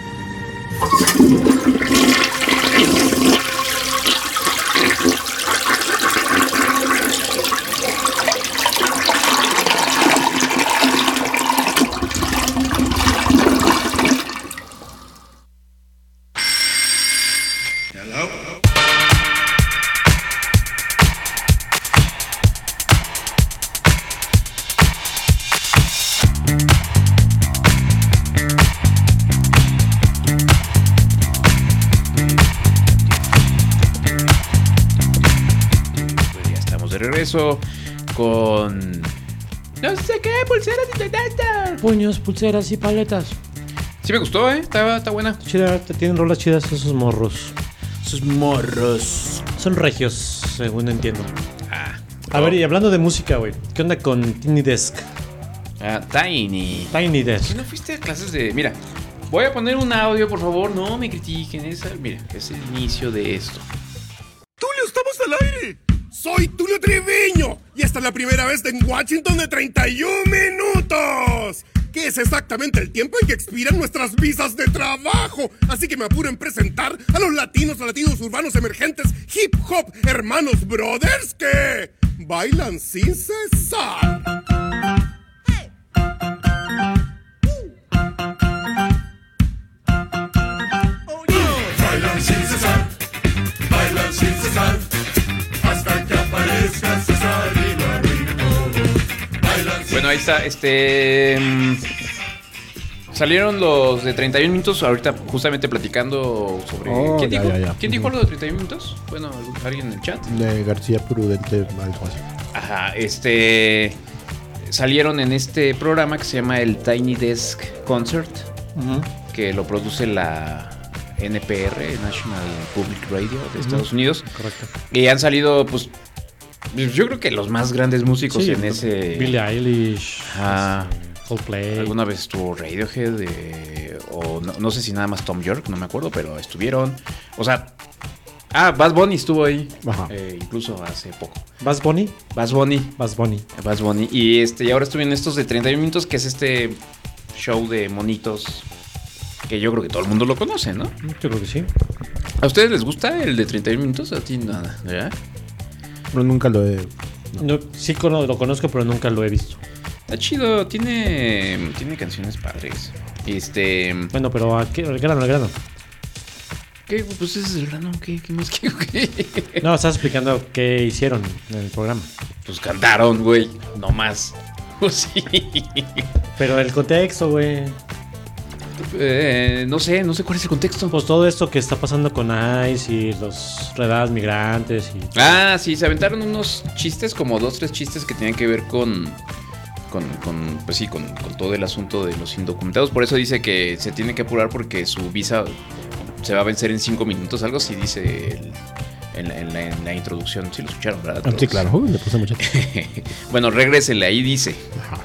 Regreso con no sé qué, pulseras y paletas. Puños, pulseras y paletas. Sí me gustó, está buena. Chida, tienen rolas chidas esos morros. Esos morros. Son regios, según entiendo. A ver, y hablando de música, güey, ¿qué onda con Tiny Desk? Tiny Desk. ¿Si no fuiste a clases de...? Mira, voy a poner un audio, por favor. No me critiquen. Mira, es el inicio de esto. ¡Tulio, estamos al aire! Soy Tulio Triviño y esta es la primera vez en Washington de 31 minutos. Que es exactamente el tiempo en que expiran nuestras visas de trabajo. Así que me apuro en presentar a los latinos urbanos emergentes, hip hop, hermanos brothers que bailan sin cesar. Bailan sin cesar, bailan sin cesar, hasta que aparezca César y lo arruine todo. Bailan sin Bueno, ahí está, salieron los de 31 minutos, ahorita justamente platicando sobre... ¿Quién dijo? ¿Quién dijo lo de 31 minutos? Bueno, alguien en el chat. De García Prudente, algo así. Ajá, salieron en este programa que se llama el Tiny Desk Concert, que lo produce la NPR, National Public Radio de Estados Unidos. Correcto. Y han salido, pues, yo creo que los más grandes músicos en ese... Billie Eilish, Coldplay. Alguna vez estuvo Radiohead, o no sé si nada más Tom York, no me acuerdo, pero estuvieron. O sea, Bad Bunny estuvo ahí. Incluso hace poco. ¿Bad Bunny? Bad Bunny. Bad Bunny. Bad Bunny. Y ahora estuvieron estos de 31 minutos, que es este show de monitos que yo creo que todo el mundo lo conoce, ¿no? Yo creo que sí. ¿A ustedes les gusta el de 31 minutos? A ti nada, ¿verdad? Pero nunca lo he... No, sí lo conozco, pero nunca lo he visto. Está chido, tiene canciones padres. Bueno, pero al grano. ¿Qué? Pues ese es el grano, ¿qué más qué? No, estás explicando qué hicieron en el programa. Pues cantaron, güey, no más. Pues sí. Pero el contexto, güey. No sé cuál es el contexto. Pues todo esto que está pasando con ICE y los redadas migrantes y... Sí, se aventaron unos chistes, como 2-3 chistes que tenían que ver con todo el asunto de los indocumentados. Por eso dice que se tiene que apurar porque su visa se va a vencer en 5 minutos. Algo así dice en la introducción. Sí lo escucharon, ¿verdad? Sí, claro, le puse mucha atención. Bueno, regrésele, ahí dice.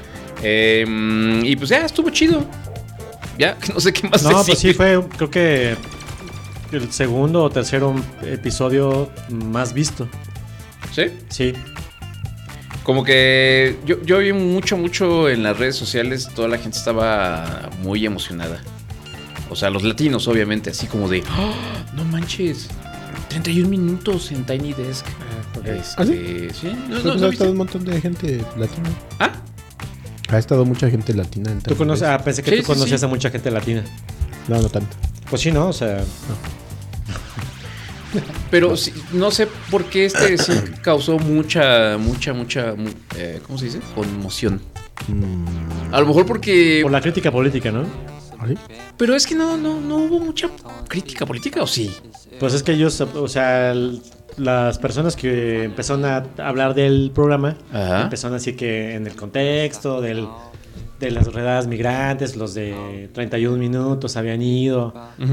Y pues ya, estuvo chido. Ya, no sé qué más decir. No, pues sí, fue, creo que el segundo o tercero episodio más visto. ¿Sí? Sí. Como que yo vi mucho en las redes sociales, toda la gente estaba muy emocionada. O sea, los latinos, obviamente, así como de, ¡oh, no manches! 31 minutos en Tiny Desk. ¿Sí? Sí. Ha estado un montón de gente latina. Ha estado mucha gente latina en ¿Tú conoces? Pensé que tú conocías a mucha gente latina. No tanto. Pues sí, ¿no? O sea... Pero sí, no sé por qué sí causó mucha ¿cómo se dice? Conmoción. A lo mejor porque... Por la crítica política, ¿no? ¿Sí? Pero es que no hubo mucha crítica política, ¿o sí? Pues es que ellos, o sea, las personas que empezaron a hablar del programa, empezaron a decir que en el contexto de las redadas migrantes, los de 31 minutos habían ido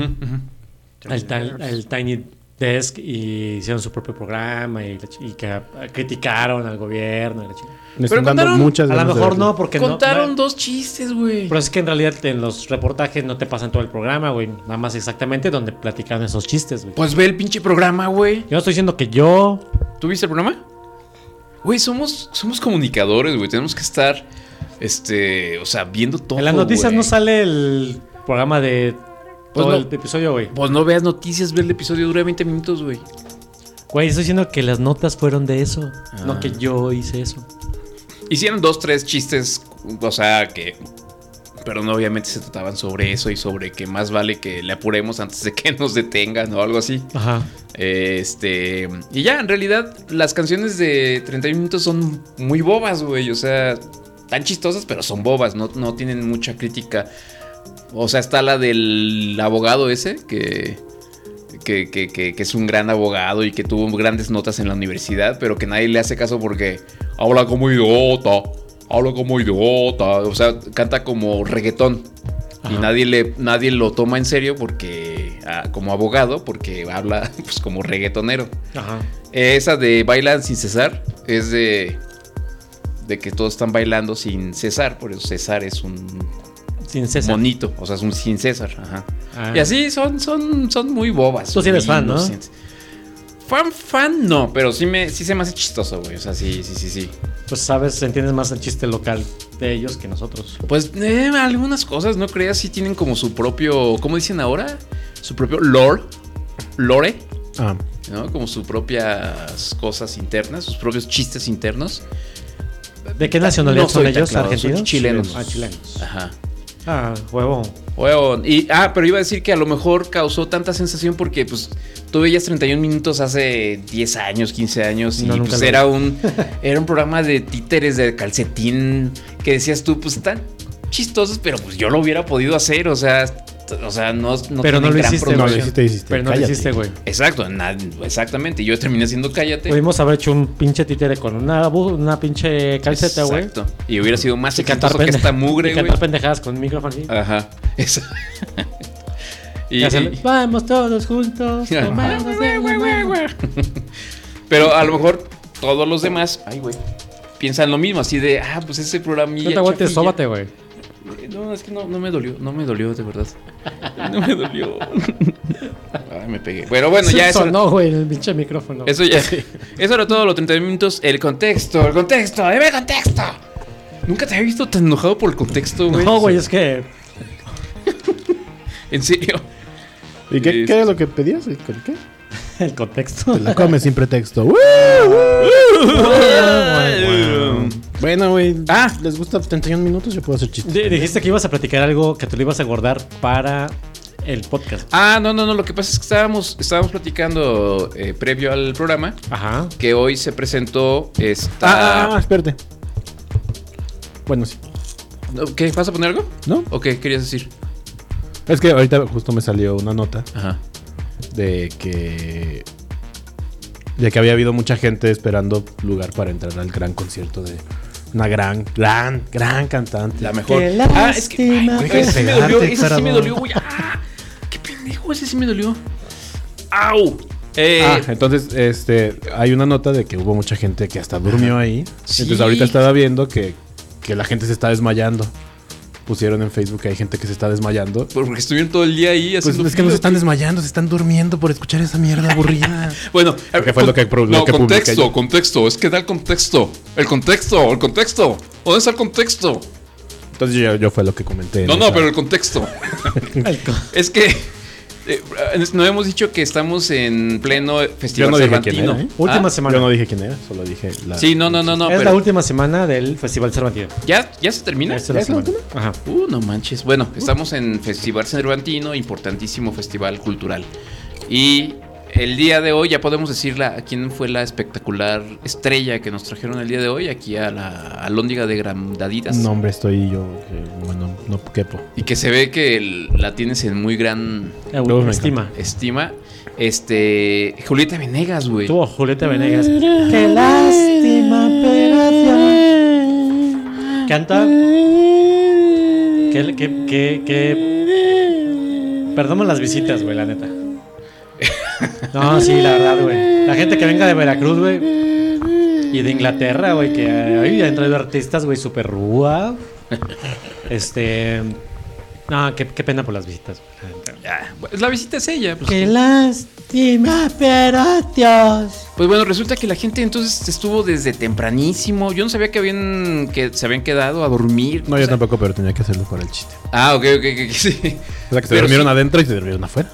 al Tiny Desk y hicieron su propio programa y que criticaron al gobierno. Pero contaron, muchas a lo mejor no, porque contaron 2 chistes, güey. Pero es que en realidad en los reportajes no te pasan todo el programa, güey. Nada más exactamente donde platicaron esos chistes, güey. Pues ve el pinche programa, güey. Yo no estoy diciendo que yo... ¿Tú viste el programa? Güey, somos comunicadores, güey. Tenemos que estar, o sea, viendo todo. En las noticias güey. No sale el programa de todo el episodio, güey. Pues no veas noticias, ve el episodio, dura 20 minutos, güey. Güey, estoy diciendo que las notas fueron de eso, no que yo hice eso. Hicieron 2-3 chistes, o sea, pero no, obviamente se trataban sobre eso y sobre que más vale que le apuremos antes de que nos detengan o algo así. Ajá. Y ya, en realidad, las canciones de 31 minutos son muy bobas, güey. O sea, tan chistosas, pero son bobas, no tienen mucha crítica. O sea, está la del abogado ese, que es un gran abogado y que tuvo grandes notas en la universidad, pero que nadie le hace caso porque habla como idiota. O sea, canta como reggaetón. Y nadie lo toma en serio porque como abogado, porque habla pues como reggaetonero. Ajá. Esa de bailan sin cesar es de que todos están bailando sin cesar, por eso César es un sin César. monito, o sea, es un sin César, ajá. Ah. Y así son muy bobas. Tú sí eres fan, ¿no? Fan no, pero sí se me hace chistoso, güey. O sea, sí. Pues sabes, entiendes más el chiste local de ellos que nosotros. Pues algunas cosas, no creas, sí tienen como su propio, ¿cómo dicen ahora? Su propio lore, ¿no? Como sus propias cosas internas, sus propios chistes internos. ¿De qué nacionalidad son ellos? Claro, ¿Argentinos? Son chilenos. Chilenos. Ajá. Huevón. Y, pero iba a decir que a lo mejor causó tanta sensación porque pues tú veías 31 minutos hace 10 años, 15 años y pues era un programa de títeres de calcetín que decías tú, pues están chistosos, pero pues yo lo hubiera podido hacer, o sea, no pero no lo hiciste, no lo hiciste. Pero no lo hiciste, güey. Exacto, exactamente. Yo terminé haciendo cállate. Pudimos haber hecho un pinche títere con una pinche calceta, güey. Exacto. Y hubiera sido más exitoso que esta mugre, güey. Y cantar pendejadas con un micrófono aquí. Ajá. Eso. Vamos todos juntos. Pero a lo mejor todos los demás, piensan lo mismo, así de, pues ese programa. No te aguantes, sóbate, güey. No, es que no me dolió, de verdad. No me dolió. Ay, me pegué. Pero bueno, ya eso. No, güey, el pinche micrófono. Eso ya. Eso era todo, los 31 minutos. El contexto. ¡Dime contexto! Nunca te había visto tan enojado por el contexto, güey. No, güey, es que. ¿En serio? ¿Y qué era lo que pedías? ¿Qué? El contexto. Te la comes sin pretexto. Bueno, güey. ¿Les gusta 31 minutos? Yo puedo hacer chistes. Dijiste que ibas a platicar algo que te lo ibas a guardar para el podcast. No. Lo que pasa es que estábamos platicando previo al programa. Ajá. Que hoy se presentó esta. Espérate. Bueno, sí. ¿Qué? ¿Vas a poner algo? ¿No? ¿O qué querías decir? Es que ahorita justo me salió una nota. Ajá. De que había habido mucha gente esperando lugar para entrar al gran concierto de una gran cantante. La mejor. Es que ese sí me dolió, güey. Qué pendejo, ese sí me dolió. ¡Au! Entonces, hay una nota de que hubo mucha gente que hasta durmió ahí. Sí. Entonces ahorita estaba viendo que la gente se está desmayando. Pusieron en Facebook que hay gente que se está desmayando. Porque estuvieron todo el día ahí haciendo. Pues es que no se están desmayando, se están durmiendo por escuchar esa mierda aburrida. Bueno, ¿qué fue lo que contexto. Es que da el contexto. El contexto. ¿Dónde está el contexto? Entonces yo fue lo que comenté. No, pero el contexto. Es que no hemos dicho que estamos en pleno Festival Cervantino. Última semana. Yo no dije quién era, solo dije la. Sí, no. Es la última semana del Festival Cervantino. ¿Ya se termina? Esta es la última. Ajá. No manches. Bueno, estamos en Festival Cervantino, importantísimo festival cultural. Y el día de hoy ya podemos decirle a quién fue la espectacular estrella que nos trajeron el día de hoy aquí a la Alhóndiga de Grandaditas. No, hombre, estoy yo, bueno, no quepo. Y que se ve que la tienes en muy gran estima. Julieta Venegas, güey. Tuvo Julieta Venegas. Qué lástima, pero canta. Perdamos las visitas, güey, la neta. No, sí, la verdad, güey. La gente que venga de Veracruz, güey. Y de Inglaterra, güey, que ahí han traído artistas, güey, súper rúa. No, qué pena por las visitas, güey. La visita es ella. Pues, qué lástima, pero Dios. Pues bueno, resulta que la gente entonces estuvo desde tempranísimo. Yo no sabía que se habían quedado a dormir. No, yo tampoco, pero tenía que hacerlo para el chiste. Ok, sí. O sea, que se durmieron adentro y se durmieron afuera.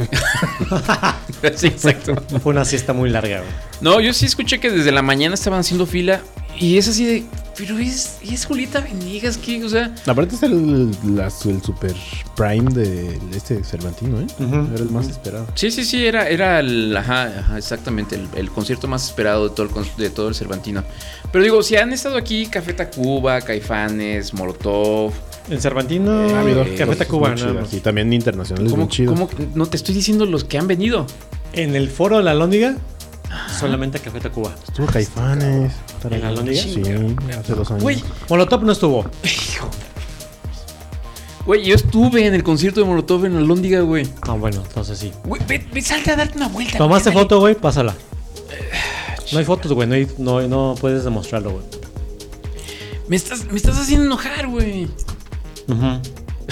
Sí, exacto. Fue una siesta muy larga, güey. No, yo sí escuché que desde la mañana estaban haciendo fila. Y es así de... Pero es Julieta Venegas, ¿qué? O sea... Aparte es el super prime de este Cervantino, ¿eh? Uh-huh. Era el más esperado. Sí, era el... Ajá, exactamente. El concierto más esperado de todo el Cervantino. Pero digo, si han estado aquí Café Tacuba, Caifanes, Molotov... El Cervantino, Café Tacuba, ¿no? Y también internacionales muy chidos. ¿Cómo? No te estoy diciendo los que han venido. En el foro de la Alhóndiga, solamente Café Tacuba. Estuvo Caifanes. ¿En la Alhóndiga? Sí, hace 2 años. Uy, Molotov no estuvo. Güey, yo estuve en el concierto de Molotov en Alhóndiga, güey. Ah, bueno, entonces sí. Güey, ve, salte a darte una vuelta. ¿Tomaste foto, güey? Pásala. No hay fotos, güey. No puedes demostrarlo, güey. Me estás haciendo enojar, güey. Uh-huh.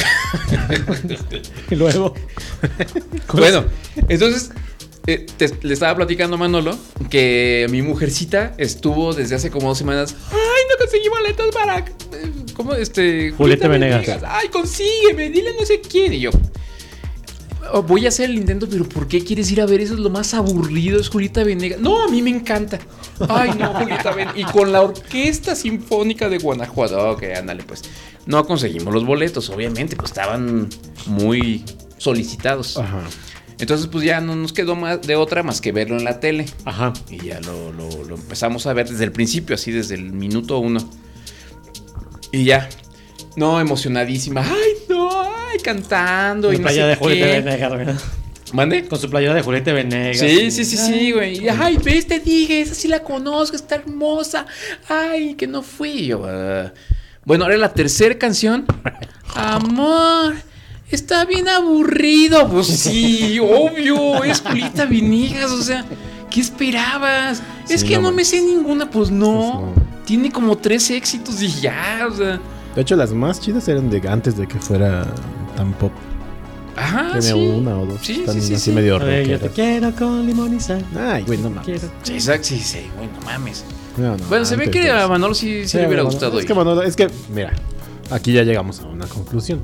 Y luego. Bueno, entonces le estaba platicando a Manolo que mi mujercita estuvo desde hace como 2 semanas. Ay, no conseguí boletos para. ¿Cómo? Julieta Venegas. Ay, consígueme, dile no sé quién. Y yo. Voy a hacer el intento, pero ¿por qué quieres ir a ver? Eso es lo más aburrido, es Julieta Venegas. No, a mí me encanta. Ay, no, Julieta Venegas. Y con la Orquesta Sinfónica de Guanajuato. Ok, ándale, pues. No conseguimos los boletos, obviamente, pues estaban muy solicitados. Ajá. Entonces, pues ya no nos quedó más de otra más que verlo en la tele. Ajá. Y ya lo empezamos a ver desde el principio, así desde el minuto 1. Y ya. No, emocionadísima. Ay, no, ay, cantando. Con y no playa sé de Julieta qué. Venegas, ¿verdad? ¿Mande? Con su playera de Julieta Venegas. Sí, güey. Y, ay, ves, te dije, esa sí la conozco, está hermosa. Ay, que no fui. Yo, bueno, ahora la tercera canción. Amor, está bien aburrido. Pues sí, obvio, es Julieta Venegas, o sea, ¿qué esperabas? Sí, es que no me sé ninguna, pues no. Tiene como 3 éxitos y ya, o sea. De hecho, las más chidas eran de antes de que fuera tan pop. Ajá, tiene sí. 1 o 2. Sí, están sí, así medio rockeras. Yo te quiero con limón y sal. Ay, güey, no mames. Sí, exacto, sí, güey, no mames. No, bueno, se ve que a Manolo sí le hubiera gustado. Es que, mira, aquí ya llegamos a una conclusión.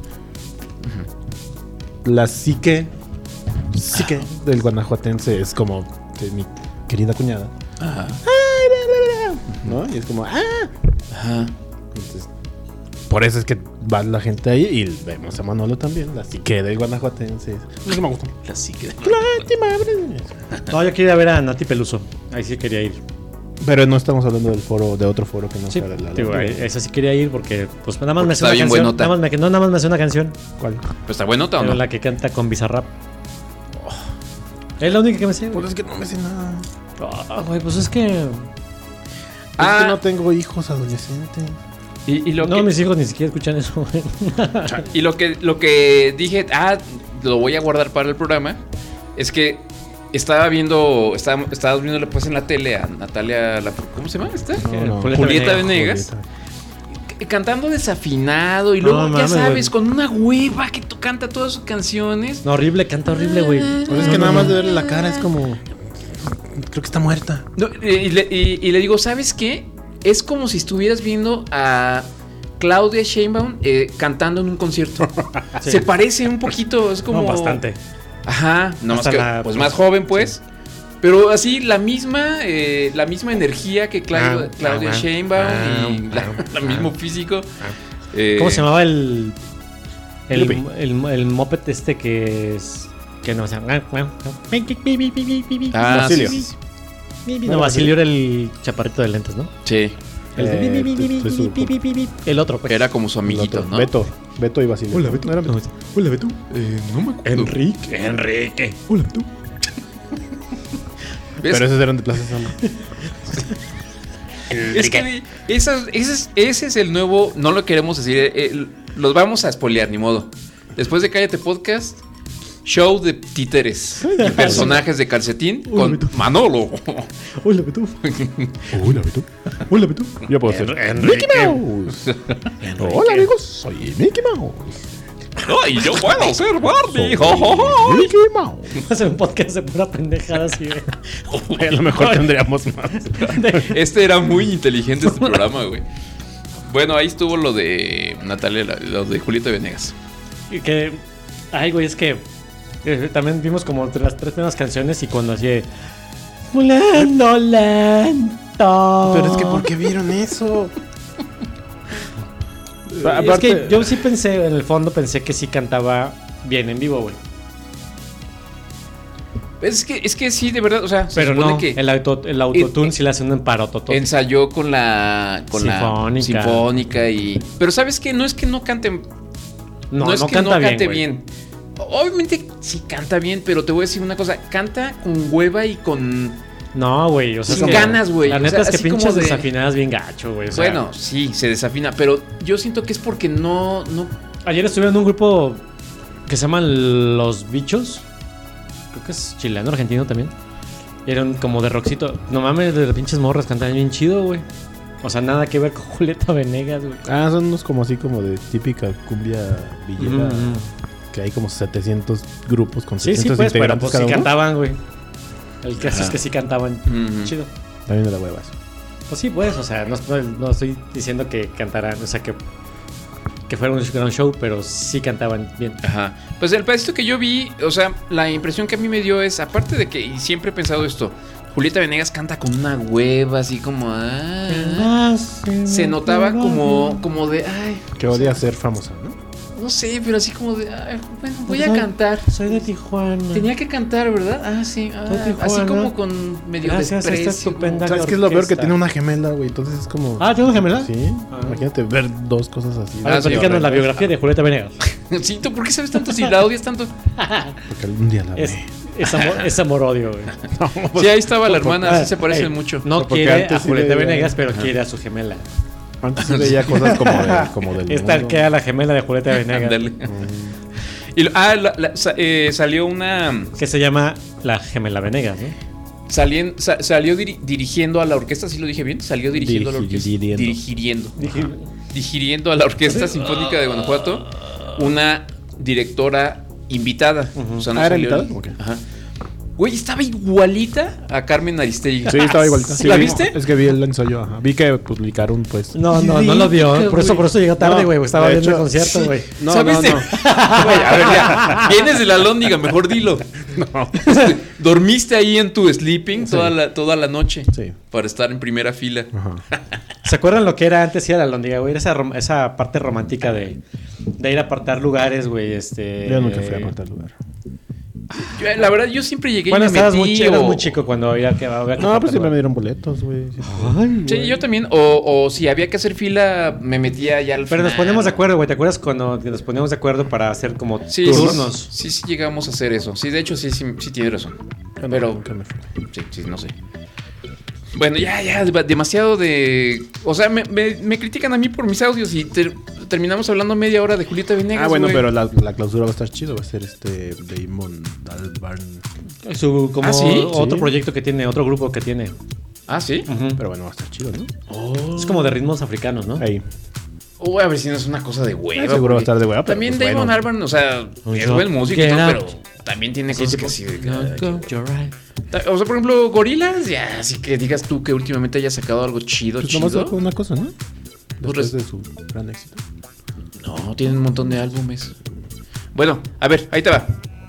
La psique del guanajuatense es como de mi querida cuñada. Ajá. ¿No? Y es como, Ajá. Entonces, por eso es que va la gente ahí y vemos a Manolo también. La psique del guanajuatense. No me gusta. La psique del No, yo quería ver a Nati Peluso. Ahí sí quería ir. Pero no estamos hablando del foro, de otro foro que no sea esa sí quería ir porque pues nada más me hace una canción. Buenota. Nada más me hace una canción. ¿Cuál? Pues está buenota, ¿o no? La que canta con Bizarrap. Es la única que me sé. Pues es que no me sé nada. Güey, pues es que... Es que no tengo hijos adolescentes. No, mis hijos ni siquiera escuchan eso. Y lo que dije, lo voy a guardar para el programa, es que estábamos viendo pues en la tele a Natalia, ¿cómo se llama esta? Julieta Venegas. Cantando desafinado y luego, ya sabes, con una hueva que canta todas sus canciones. No, horrible, canta horrible, güey. Pues es que nada más de verle la cara es como... Creo que está muerta. No, y le digo, ¿sabes qué? Es como si estuvieras viendo a Claudia Sheinbaum cantando en un concierto. Sí. Se parece un poquito, es como... No, bastante. Ajá, no más que, pues más joven, pues. Sí. Pero así, la misma energía que Claudia Sheinbaum y el mismo físico. ¿Cómo se llamaba el moped este que es... Que no, o sea... Basilio. Sí. No, Basilio era el chaparrito de lentes, ¿no? Sí. El otro, pues. Era como su amiguito, ¿no? Beto y Basilio. Hola, Beto. ¿No era Beto? Hola, Beto. No me acuerdo. Enrique. Hola, Beto. Pero esos eran de Plaza Sama. Es que ese es el nuevo... No lo queremos decir. Los vamos a spoilear, ni modo. Después de Cállate Podcast... Show de títeres y personajes de calcetín. Hola, con Beto. Manolo. Hola, Beto. Hola, Beto. Hola, Beto. Yo puedo ser Mickey Mouse. Hola, amigos. Soy Mickey Mouse. Ay, yo puedo ser Barbie. Mickey Mouse. Hacer un podcast de pura pendejada así, güey. A lo mejor tendríamos más. Este era muy inteligente, este programa, güey. Bueno, ahí estuvo lo de Natalia, lo de Julieta Venegas. Y que... Ay, güey, es que... también vimos como las 3 primeras canciones y cuando así volando lento. Pero es que ¿por qué vieron eso? Es que yo sí pensé, en el fondo pensé que sí cantaba bien en vivo, güey. Es que sí, de verdad, o sea, pero no, que el autotune sí le hace un emparototote. Ensayó con la sinfónica y... Pero ¿sabes qué? No es que no cante... No es que no cante bien. Obviamente sí canta bien, pero te voy a decir una cosa. Canta con hueva y con... No, güey, o sea, sin ganas, güey. La neta, o sea, es que pinches desafinadas bien gacho, güey. O sea, bueno, sí, se desafina, pero yo siento que es porque no Ayer estuve en un grupo que se llaman Los Bichos. Creo que es chileno, argentino también. Eran como de rockcito. No mames, de pinches morras cantaban bien chido, güey. O sea, nada que ver con Julieta Venegas, güey. Ah, son unos como así, como de típica cumbia villera. Que hay como 700 grupos con 700 pues, pero integrantes pues cada sí uno. cantaban, güey. El caso es que sí cantaban chido. También de la hueva eso. Pues sí, pues, o sea, no estoy diciendo que cantaran, o sea, que fuera un gran show, pero sí cantaban bien. Ajá. Pues el pedacito que yo vi, o sea, la impresión que a mí me dio es, aparte de que, y siempre he pensado esto, Julieta Venegas canta con una hueva, así como... se notaba como de... Ay, que odia ser famosa, ¿no? No sé, pero así como de... Ay, bueno, voy a cantar. Soy de Tijuana. Tenía que cantar, ¿verdad? Ah, sí. Así como con medio gracias desprecio. A esta estupenda ¿Sabes qué es lo peor? Que tiene una gemela, güey. Entonces es como... Ah, ¿tiene una gemela? Sí. Imagínate ver dos cosas así. Platícanos la biografía de Julieta Venegas. Sí, ¿tú por qué sabes tanto si la odias tanto? Porque algún día la ve. Es amor-odio, güey. No, sí, ahí estaba la hermana, sí se parecen mucho. No quiere a Julieta Venegas, pero quiere a su gemela. Antes sí veía cosas como del Esta que era la gemela de Julieta Venegas. Y salió una... Que se llama La Gemela Venegas, ¿no? Salió dirigiendo a la orquesta, ¿sí lo dije bien? Salió dirigiendo a la orquesta. Digiriendo a la Orquesta Sinfónica de Guanajuato una directora invitada. O sea, no ¿era salió invitada? Okay. Ajá. Güey, estaba igualita a Carmen Aristegui. Sí, estaba igualita. ¿Sí, ¿la viste? Es que vi el ensayo, ajá. Vi que publicaron, pues. No lo vio. Por eso llegó tarde, güey. Estaba viendo el concierto, güey. No, ¿sabiste? No. Güey, a ver, ya. Vienes de la Lóndiga, mejor dilo. No. Dormiste ahí en tu sleeping toda la noche. Sí. Para estar en primera fila. Ajá. ¿Se acuerdan lo que era antes ir a la Lóndiga, güey? Esa parte romántica de ir a apartar lugares, güey. Yo nunca fui a apartar lugar. La verdad, yo siempre llegué y me metí. Eras muy chico cuando había que no, pues siempre me dieron boletos, güey. Sí, yo también. O si había que hacer fila, me metía ya al Pero nos poníamos de acuerdo, güey. ¿Te acuerdas cuando nos poníamos de acuerdo para hacer como turnos? Sí, llegamos a hacer eso. Sí, de hecho, sí tienes razón. Pero... Sí, no sé. Bueno, ya, demasiado de... O sea, me critican a mí por mis audios y terminamos hablando media hora de Julieta Venegas. Ah, bueno, güey. pero la clausura va a estar chido. Va a ser Damon Albarn. Otro proyecto que tiene, otro grupo que tiene. Ah, ¿sí? Pero bueno, va a estar chido, ¿no? Es como de ritmos africanos, ¿no? Ahí. A ver si no es una cosa de hueva. Seguro va a estar de hueva. También pues Damon Albarn, o sea, es buen músico, pero también tiene cosas que sí. O sea, por ejemplo, Gorillaz, ya, así que digas tú que últimamente haya sacado algo chido. Pues nomás sacó una cosa, ¿no? Después de su gran éxito. No, tienen un montón de álbumes. Bueno, a ver, ahí te va.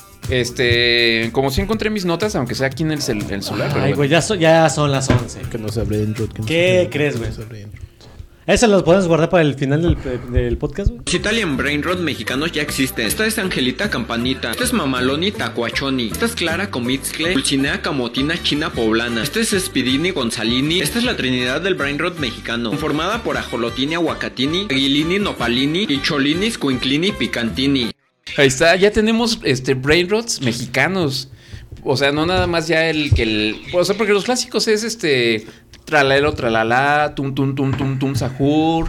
Como si encontré mis notas, aunque sea aquí en el celular. Ay, güey, ya son las 11. Que no se abre Brainrot. ¿Qué crees, güey? ¿Eso los podemos guardar para el final del podcast, güey? Los Italian Brainrot mexicanos ya existen. Esta es Angelita Campanita. Esta es Mamaloni Tacuachoni. Esta es Clara Comitzcle. Dulcinea Camotina China Poblana. Esta es Spidini Gonzalini. Esta es la trinidad del Brainrot mexicano, conformada por Ajolotini Aguacatini, Aguilini Nopalini y Cholini Squinclini Picantini. Ahí está, ya tenemos Brainrots mexicanos. O sea, no nada más ya o sea, porque los clásicos es Tralero, tralala, tum, tum, tum, tum, tum, sahur.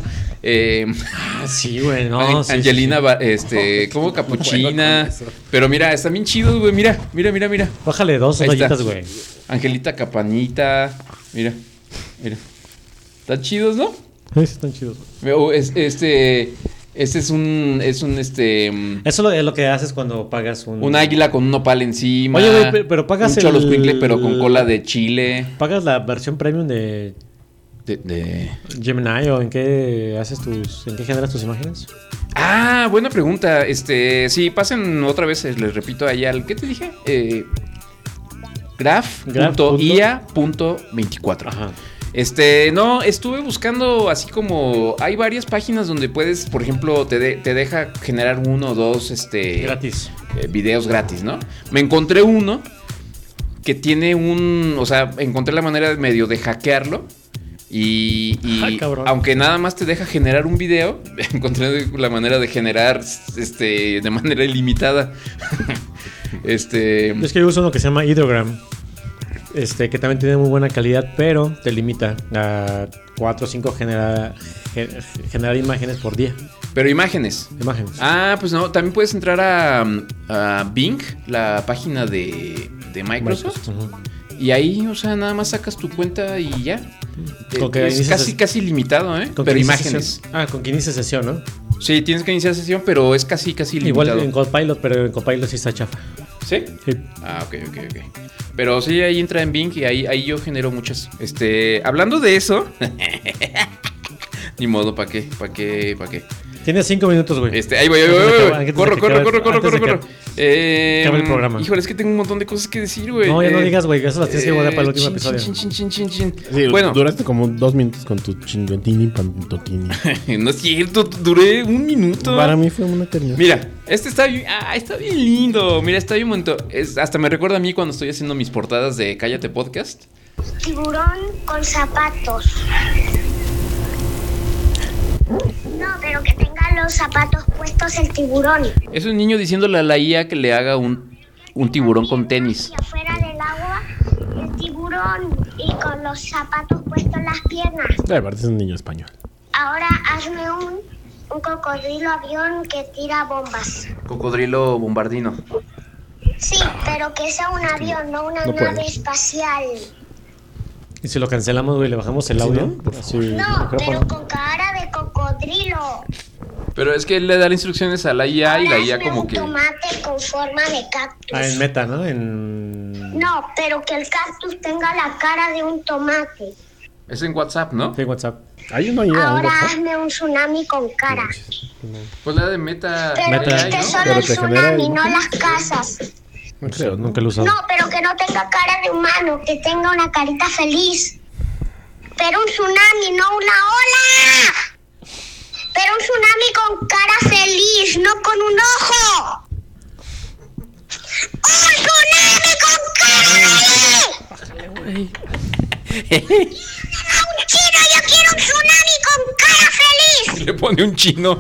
Sí, güey, no. Angelina, como capuchina. Bueno, pero mira, están bien chidos, güey. Mira. Bájale 2 rayitas, güey. Angelita Capanita. Mira. Están chidos, ¿no? Sí, están chidos. Este es un Eso es lo que haces cuando pagas un águila con un nopal encima. Oye, güey, pero pagas un choloscuincle, pero con cola de chile. ¿Pagas la versión premium de Gemini o en qué generas tus imágenes? Ah, buena pregunta. Sí, pasen otra vez, les repito ahí ¿qué te dije? graph.ia.24. Ajá. No, estuve buscando así como hay varias páginas donde puedes, por ejemplo, te deja generar 1 o 2 gratis videos gratis, ¿no? Me encontré uno que tiene o sea, encontré la manera medio de hackearlo y aunque nada más te deja generar un video, encontré la manera de generar de manera ilimitada. Es que yo uso uno que se llama Hydrogram. Que también tiene muy buena calidad, pero te limita a 4 o 5 generar imágenes por día. Pero imágenes. Ah, pues no, también puedes entrar a Bing, la página de Microsoft. Y ahí, o sea, nada más sacas tu cuenta y ya. Es casi limitado, ¿eh? Pero imágenes. Con que inicie sesión, ¿no? Sí, tienes que iniciar sesión, pero es casi limitado. Igual en Copilot, pero en Copilot sí está chafa. ¿Sí? Ah, ok. Pero sí, ahí entra en Bing y ahí yo genero muchas. Hablando de eso. Ni modo, ¿para qué? Tienes 5 minutos, güey. Ahí voy. Corro. Acaba el programa. Híjole, es que tengo un montón de cosas que decir, güey. No, ya no digas, güey, eso las tienes que guardar para el último episodio. Sí, bueno, duraste como 2 minutos con tu chingotini pantotini. No es cierto, duré 1 minuto. Para mí fue una eternidad. Mira, está bien, está bien lindo. Mira, está bien bonito. Hasta me recuerda a mí cuando estoy haciendo mis portadas de Cállate Podcast. Tiburón con zapatos. No, pero que tenga los zapatos puestos el tiburón. Es un niño diciéndole a la IA que le haga un tiburón con tenis. Y afuera del agua, el tiburón y con los zapatos puestos en las piernas. La verdad es un niño español. Ahora hazme un cocodrilo avión que tira bombas. Cocodrilo bombardino. Sí, pero que sea un avión, no una nave espacial. ¿Y si lo cancelamos, güey, le bajamos el audio? No, pero con cara de cocodrilo. Pero es que él le da las instrucciones a la IA y la IA como un que... tomate con forma de cactus. En Meta, ¿no? No, pero que el cactus tenga la cara de un tomate. Es en WhatsApp, ¿no? Sí, WhatsApp. Hay uno ahí. Ahora hazme un tsunami con cara. Pues la de Meta... Pero que solo el tsunami, no las casas. No creo, nunca lo he usado. No, pero que no tenga cara de humano, que tenga una carita feliz. Pero un tsunami, no una ola. Pero un tsunami con cara feliz, no con un ojo. ¡Un tsunami con cara feliz! ¡Un chino! ¡Yo quiero un tsunami con cara feliz! Le pone un chino.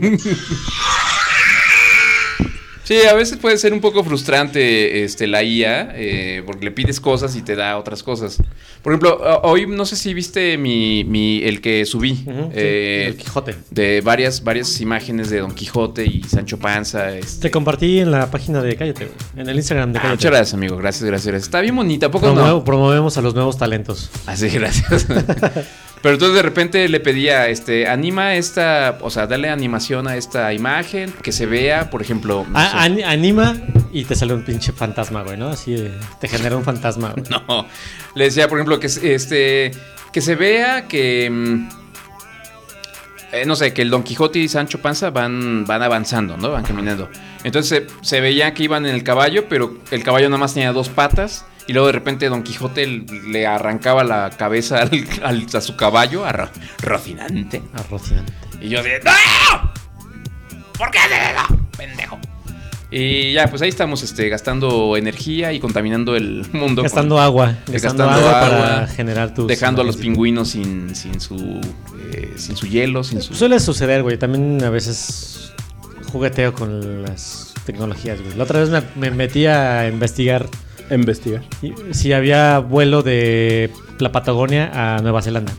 Sí, a veces puede ser un poco frustrante la IA, porque le pides cosas y te da otras cosas. Por ejemplo, hoy no sé si viste el que subí. El Quijote. De varias imágenes de Don Quijote y Sancho Panza. Te compartí en la página de Cállate, güey. En el Instagram de Cállate. Muchas gracias, amigo. Gracias. Está bien bonita. Promovemos a los nuevos talentos. Así, gracias. Pero entonces de repente le pedía, anima esta, o sea, dale animación a esta imagen, que se vea, por ejemplo. Anima y te sale un pinche fantasma, güey, ¿no? Así te genera un fantasma, güey. No, le decía, por ejemplo, que se vea que, no sé, que el Don Quijote y Sancho Panza van avanzando, ¿no? Van caminando. Entonces se veía que iban en el caballo, pero el caballo nada más tenía 2 patas. Y luego de repente Don Quijote le arrancaba la cabeza a su caballo, a Rocinante. Y yo dije, ¡no! ¿Por qué haces eso, pendejo? Y ya, pues ahí estamos gastando energía y contaminando el mundo. Gastando agua para generar tus... Dejando a los pingüinos sin su hielo, sin su... Suele suceder, güey. También a veces jugueteo con las tecnologías, güey. La otra vez me metí a investigar si había vuelo de la Patagonia a Nueva Zelanda.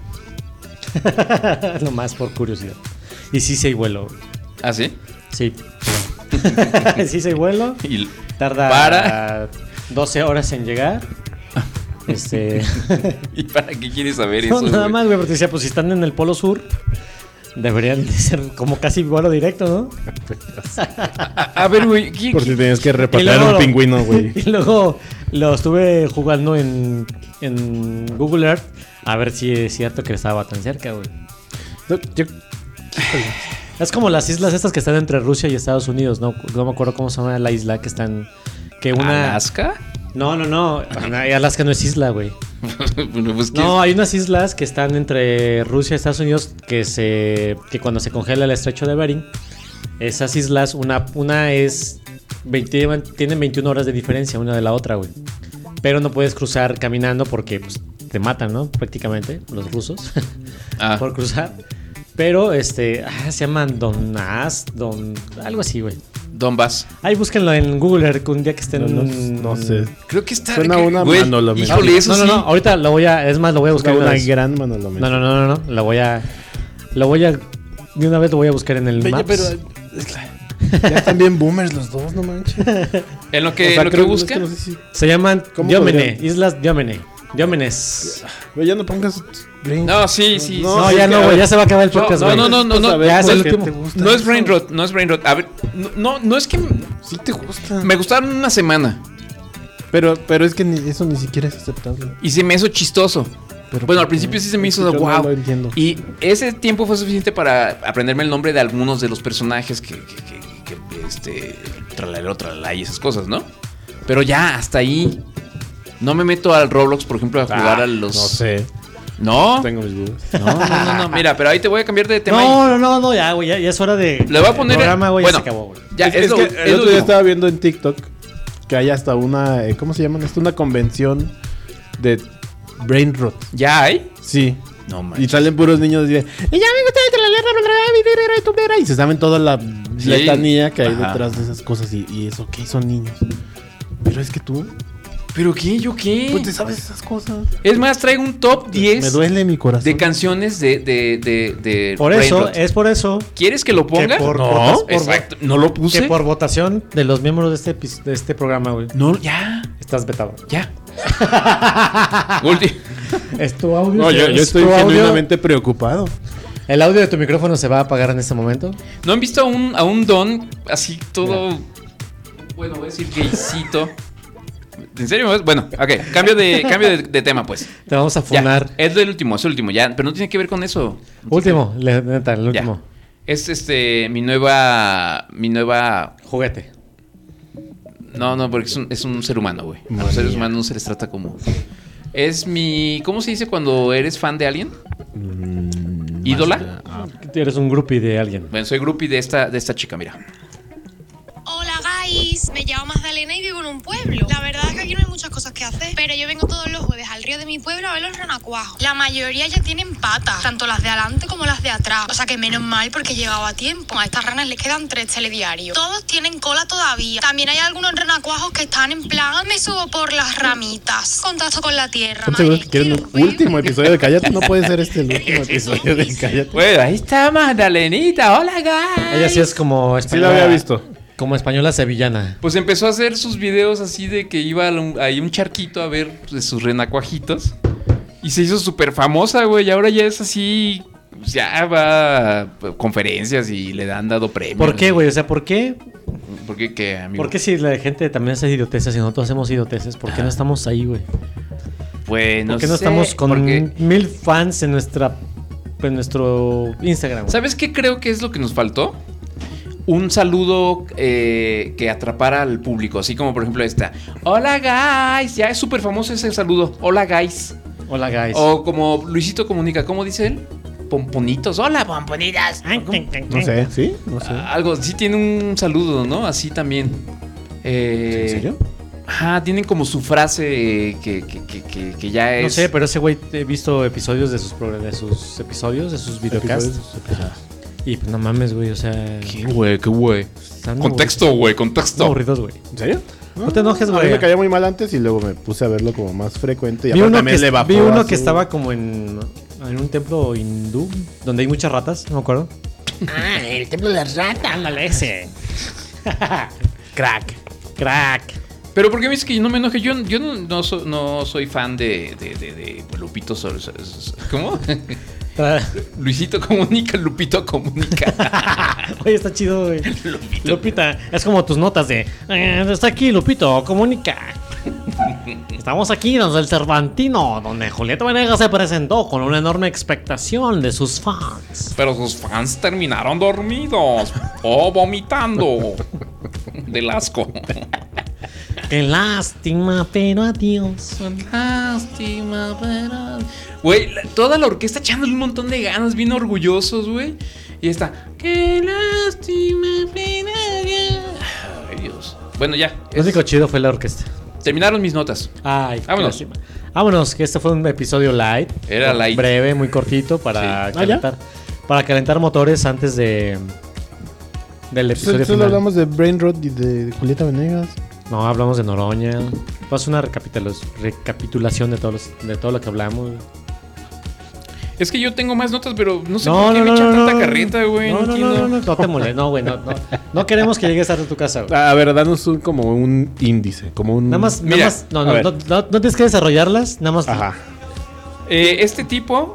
Nomás por curiosidad. Y sí hay vuelo. ¿Ah, sí? Sí. Sí hay vuelo. Y tarda 12 horas en llegar. ¿Y para qué quieres saber eso? No, nada más, güey, porque decía, pues si están en el Polo Sur, deberían de ser como casi vuelo directo, ¿no? A ver, güey. Por si tenías que repatriar un pingüino, güey. Y luego lo estuve jugando en Google Earth a ver si es cierto que estaba tan cerca, güey. Es como las islas estas que están entre Rusia y Estados Unidos, ¿no? No me acuerdo cómo se llama la isla que están... ¿Alaska? No. Alaska no es isla, güey. Bueno, pues, no, hay unas islas que están entre Rusia y Estados Unidos que cuando se congela el estrecho de Bering, esas islas, una es... tienen 21 horas de diferencia una de la otra, güey. Pero no puedes cruzar caminando porque pues, te matan, ¿no? Prácticamente, los rusos. Por cruzar. Pero se llaman algo así, güey. Donbass. Ahí búsquenlo en Google Earth un día que estén... No sé. Creo que está... Suena una manolomía. No, ahorita lo voy a... Es más, lo voy a buscar una gran manolomía. No. Lo voy a de una vez lo voy a buscar en el Oye, Maps. pero ya están bien boomers los dos, no manches. En lo que, lo que busca. no sé si... Se llaman ¿Cómo Diómene, podría? Islas Diómene. Diómenes. Pero ya no pongas... No, sí. No, ya no, güey, ya se va a acabar el podcast, güey. No. Ya es el No, último. no es Brain Rot, no es Brain Rot. A ver, no es que... Sí te gusta. Me gustaron una semana. Pero es que eso ni siquiera es aceptable. Y se me hizo chistoso. Pero bueno, ¿por al principio qué? sí se me hizo Yo de no wow. lo entiendo. Y ese tiempo fue suficiente para aprenderme el nombre de algunos de los personajes que tralala y esas cosas, ¿no? Pero ya, hasta ahí. No me meto al Roblox, por ejemplo, a jugar a los... No sé. ¿No? Tengo mis dudas. No. Mira, pero ahí te voy a cambiar de tema. No, ya, güey, ya es hora de... Le voy a poner... El programa, güey, bueno, se acabó, güey. Ya, es que el otro día estaba viendo en TikTok que hay hasta una... ¿cómo se llaman? Una convención de Brain Rot. ¿Ya hay? Sí. No manches. Y salen puros niños y dicen, y ya me gusta y se saben toda la letanía que hay detrás de esas cosas y eso, ¿qué? Son niños. Pero es que tú... ¿Pero qué? ¿Yo qué? Pues te sabes esas cosas. Es más, traigo un top 10 Me duele mi corazón. de canciones de Por Brain eso, Rot. es por eso. ¿Quieres que lo ponga? No, exacto. No lo puse. Que por votación de los miembros de este programa, güey. No, ya. Estás vetado. Ya. Es tu audio. No, yo estoy genuinamente preocupado. ¿El audio de tu micrófono se va a apagar en este momento? ¿No han visto a un don así todo... Bueno, voy a decir gaycito? ¿En serio? Bueno, ok. Cambio de tema, pues. Te vamos a funar. Ya, es el último, ya. Pero no tiene que ver con eso. Último, neta, el último. Ya. Es mi nueva juguete. No, porque es un ser humano, güey. A los seres humanos no se les trata como... Es mi... ¿Cómo se dice cuando eres fan de alguien? ¿Ídola? Eres un groupie de alguien. Bueno, soy groupie de esta chica, mira. Hola guys, me llamo Magdalena y vivo en un pueblo. La verdad es que aquí no hay muchas cosas que hacer, pero yo vengo todos los jueves al río de mi pueblo a ver los renacuajos. La mayoría ya tienen patas, tanto las de adelante como las de atrás. O sea que menos mal porque he llegado a tiempo. A estas ranas les quedan 3 telediarios. Todos tienen cola todavía. También hay algunos renacuajos que están en plan, me subo por las ramitas. Contacto con la tierra. ¿Están seguros que quieren un último episodio de Cállate? No puede ser el último episodio de Cállate. Bueno, ahí está Magdalenita. Hola, guys. Ella sí es como española. Sí la había visto. Como española sevillana. Pues empezó a hacer sus videos así de que iba ahí un charquito a ver de sus renacuajitos. Y se hizo súper famosa, güey. Y ahora ya es así. Ya va a conferencias y le han dado premios. ¿Por qué, güey? O sea, ¿por qué? ¿Por qué qué, amigo? ¿Por qué si la gente también hace idioteces y nosotros hacemos idioteces? ¿Por qué no estamos ahí, güey? Pues no ¿Por qué no sé, estamos con porque... 1000 fans en nuestro Instagram? ¿Sabes qué creo que es lo que nos faltó? Un saludo que atrapara al público. Así como por ejemplo esta. Hola guys. Ya es súper famoso ese saludo. Hola guys. Hola guys. O como Luisito Comunica. ¿Cómo dice él? Pomponitos. Hola pomponitas. No sé, ¿sí? No sé. Algo, sí tiene un saludo, ¿no? Así también. ¿En serio? Ajá, tienen como su frase que ya es... No sé, pero ese güey he visto episodios de sus episodios, de sus videocasts. Y pues no mames, güey, o sea... ¿Qué güey? Contexto, güey, contexto. Aburridos, güey. ¿En serio? No te enojes, A mí güey. me caía muy mal antes y luego me puse a verlo como más frecuente. Y Vi aparte uno, también le bajó vi uno a que su- estaba como en un templo hindú, donde hay muchas ratas, no me acuerdo. Ah, el templo de las ratas. Ándale, ese. Crack. Pero ¿por qué me dices que yo no me enoje? Yo no soy fan de Lupito. ¿Cómo? Luisito Comunica, Lupito Comunica. Oye, está chido, güey. Lupita, es como tus notas de está aquí Lupito Comunica. Estamos aquí desde el Cervantino, donde Julieta Venegas se presentó con una enorme expectación de sus fans. Pero sus fans terminaron dormidos o vomitando del asco. Qué lástima, pero adiós. Lástima, pero... Güey, toda la orquesta echándole un montón de ganas, bien orgullosos, güey. Y está... Qué lástima, pero adiós. Ay, Dios. Bueno, ya. Lo único chido fue la orquesta. Terminaron mis notas. Ay, vámonos. qué lástima. Vámonos, que este fue un episodio light. Era light. Breve, muy cortito para Sí. calentar. Para calentar motores antes del episodio Solo final. hablamos de Brain Rot y de Julieta Venegas. No, hablamos de Noroña. Pues una recapitulación de todo lo que hablamos. Es que yo tengo más notas, pero no sé por qué me echan tanta carreta, güey. No te molestes, no, güey. No queremos que llegues tarde a tu casa, güey. A ver, danos como un índice, como un... Nada más, no tienes que desarrollarlas, nada más. Ajá. Este tipo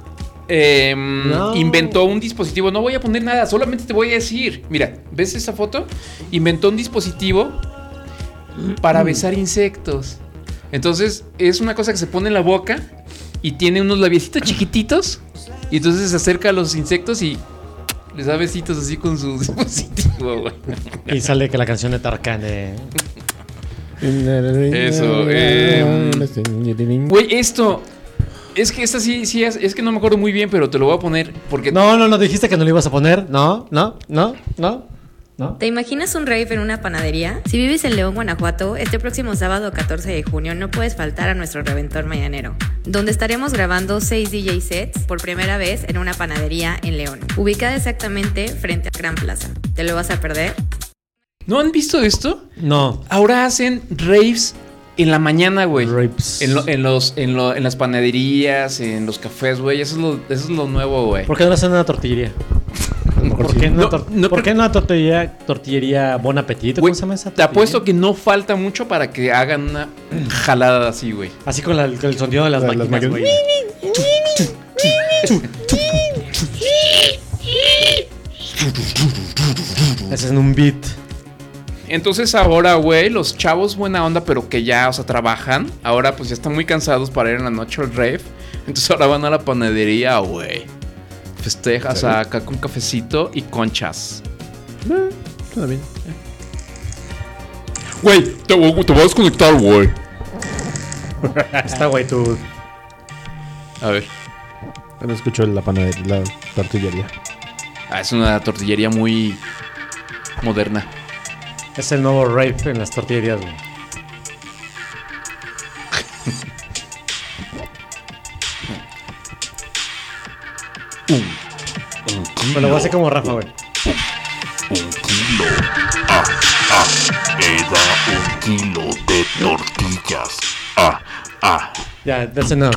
inventó un dispositivo. No voy a poner nada, solamente te voy a decir. Mira, ¿ves esa foto? Inventó un dispositivo para besar insectos. Entonces, es una cosa que se pone en la boca y tiene unos labiecitos chiquititos. Y entonces se acerca a los insectos y les da besitos así con su dispositivo, güey. Y sale que la canción de Tarkan Eso, güey, esto... Es que esta sí es que no me acuerdo muy bien, pero te lo voy a poner porque... No, dijiste que no lo ibas a poner. No. ¿Te imaginas un rave en una panadería? Si vives en León, Guanajuato, este próximo sábado 14 de junio no puedes faltar a nuestro reventón mañanero, donde estaremos grabando 6 DJ sets por primera vez en una panadería en León, ubicada exactamente frente a Gran Plaza. ¿Te lo vas a perder? ¿No han visto esto? No. Ahora hacen raves en la mañana, güey. En las panaderías, en los cafés, güey. Eso es lo nuevo, güey. ¿Por qué no hacen una tortillería? ¿Por qué no una tortillería Bon Apetito? ¿Cómo se llama esa tortillería? Te apuesto que no falta mucho para que hagan una jalada así, güey. Así con el sonido de las máquinas, güey. Ese es un beat. Entonces ahora, güey, los chavos buena onda, pero que ya, o sea, trabajan. Ahora pues ya están muy cansados para ir en la noche al rave. Entonces ahora van a la panadería, güey. Festejas acá con cafecito y conchas. Está bien. Güey, te voy a desconectar, güey. Está güey, tú. A ver. No escucho la panadería, la tortillería. Es una tortillería muy moderna. Es el nuevo rave en las tortillerías, güey. Me lo voy a hacer como Rafa, güey. Un kilo. Eda 1 kilo de tortillas. Ya, that's enough.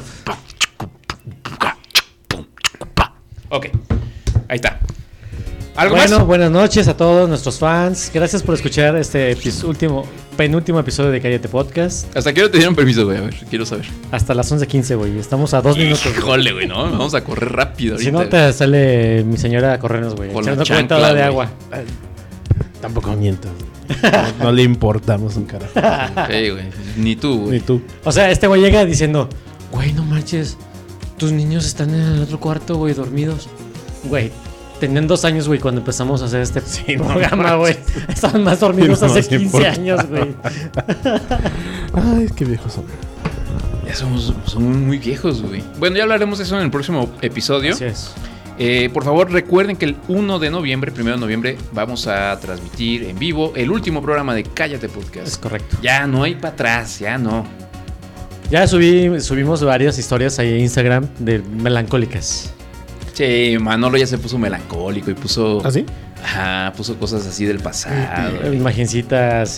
Ok, ahí está. ¿Algo bueno, más? Buenas noches a todos nuestros fans. Gracias por escuchar este penúltimo episodio de Cállate Podcast. ¿Hasta qué hora te dieron permiso, güey? A ver, quiero saber. Hasta las 11:15, güey. Estamos a 2 minutos. Híjole, güey, no. Vamos a correr rápido ahorita. Si no, te sale mi señora a corrernos, güey. Con la echando chancla, cuentada de güey. agua. Tampoco mientas. No le importamos un carajo. Sí, güey. Ni tú, güey. Ni tú. O sea, este güey llega diciendo, güey, no manches, tus niños están en el otro cuarto, güey, dormidos. Güey, tenían 2 años, güey, cuando empezamos a hacer este programa, güey. Estaban más dormidos hace 15 años, güey. Ay, qué viejos son. Ya somos muy viejos, güey. Bueno, ya hablaremos de eso en el próximo episodio. Así es. Por favor, recuerden que el 1 de noviembre, vamos a transmitir en vivo el último programa de Cállate Podcast. Es correcto. Ya no hay para atrás, ya no. Ya subimos varias historias ahí en Instagram de melancólicas. Sí, Manolo ya se puso melancólico y puso... ¿Ah, sí? Ajá, puso cosas así del pasado. Imagencitas,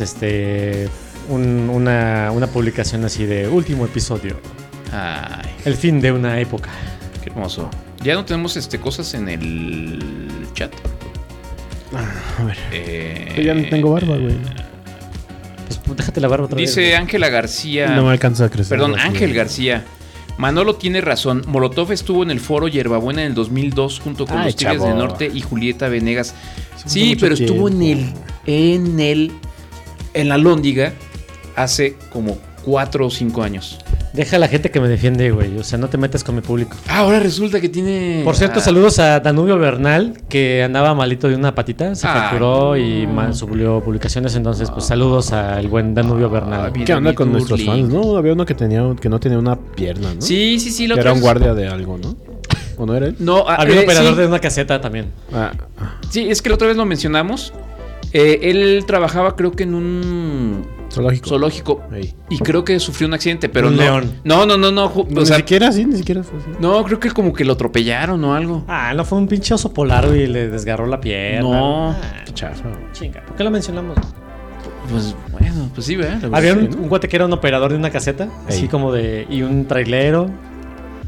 una publicación así de último episodio. Ay. El fin de una época. Qué hermoso. Ya no tenemos cosas en el chat. A ver. Yo ya no tengo barba, güey. Pues déjate la barba otra vez. Dice Ángela García. No me alcanza a crecer. Perdón, Ángel García. Manolo tiene razón. Molotov estuvo en el foro Hierbabuena en el 2002 junto con los Tigres del Norte y Julieta Venegas. Sí, pero estuvo en la Lóndiga hace como 4 o 5 años. Deja a la gente que me defiende, güey. O sea, no te metas con mi público. Ahora resulta que tiene... Por cierto, saludos a Danubio Bernal, que andaba malito de una patita. Se fracturó y subió publicaciones. Entonces, pues saludos al buen Danubio Bernal. ¿Qué onda con nuestros fans? No, había uno que no tenía una pierna, ¿no? Sí. Que era un guardia de algo, ¿no? ¿O no era él? No, había un operador de una caseta también. Sí, es que la otra vez lo mencionamos. Él trabajaba, creo que en un... Zoológico. Ahí. Y creo que sufrió un accidente, pero un no. león. No. Ni siquiera fue así. No, creo que como que lo atropellaron o algo. No fue un pinche oso polar, güey, y le desgarró la pierna. No. Chafa. Chinga, ¿por qué lo mencionamos? Pues bueno, pues sí, ¿verdad? Había un guate que era un operador de una caseta, así como de... Y un trailero.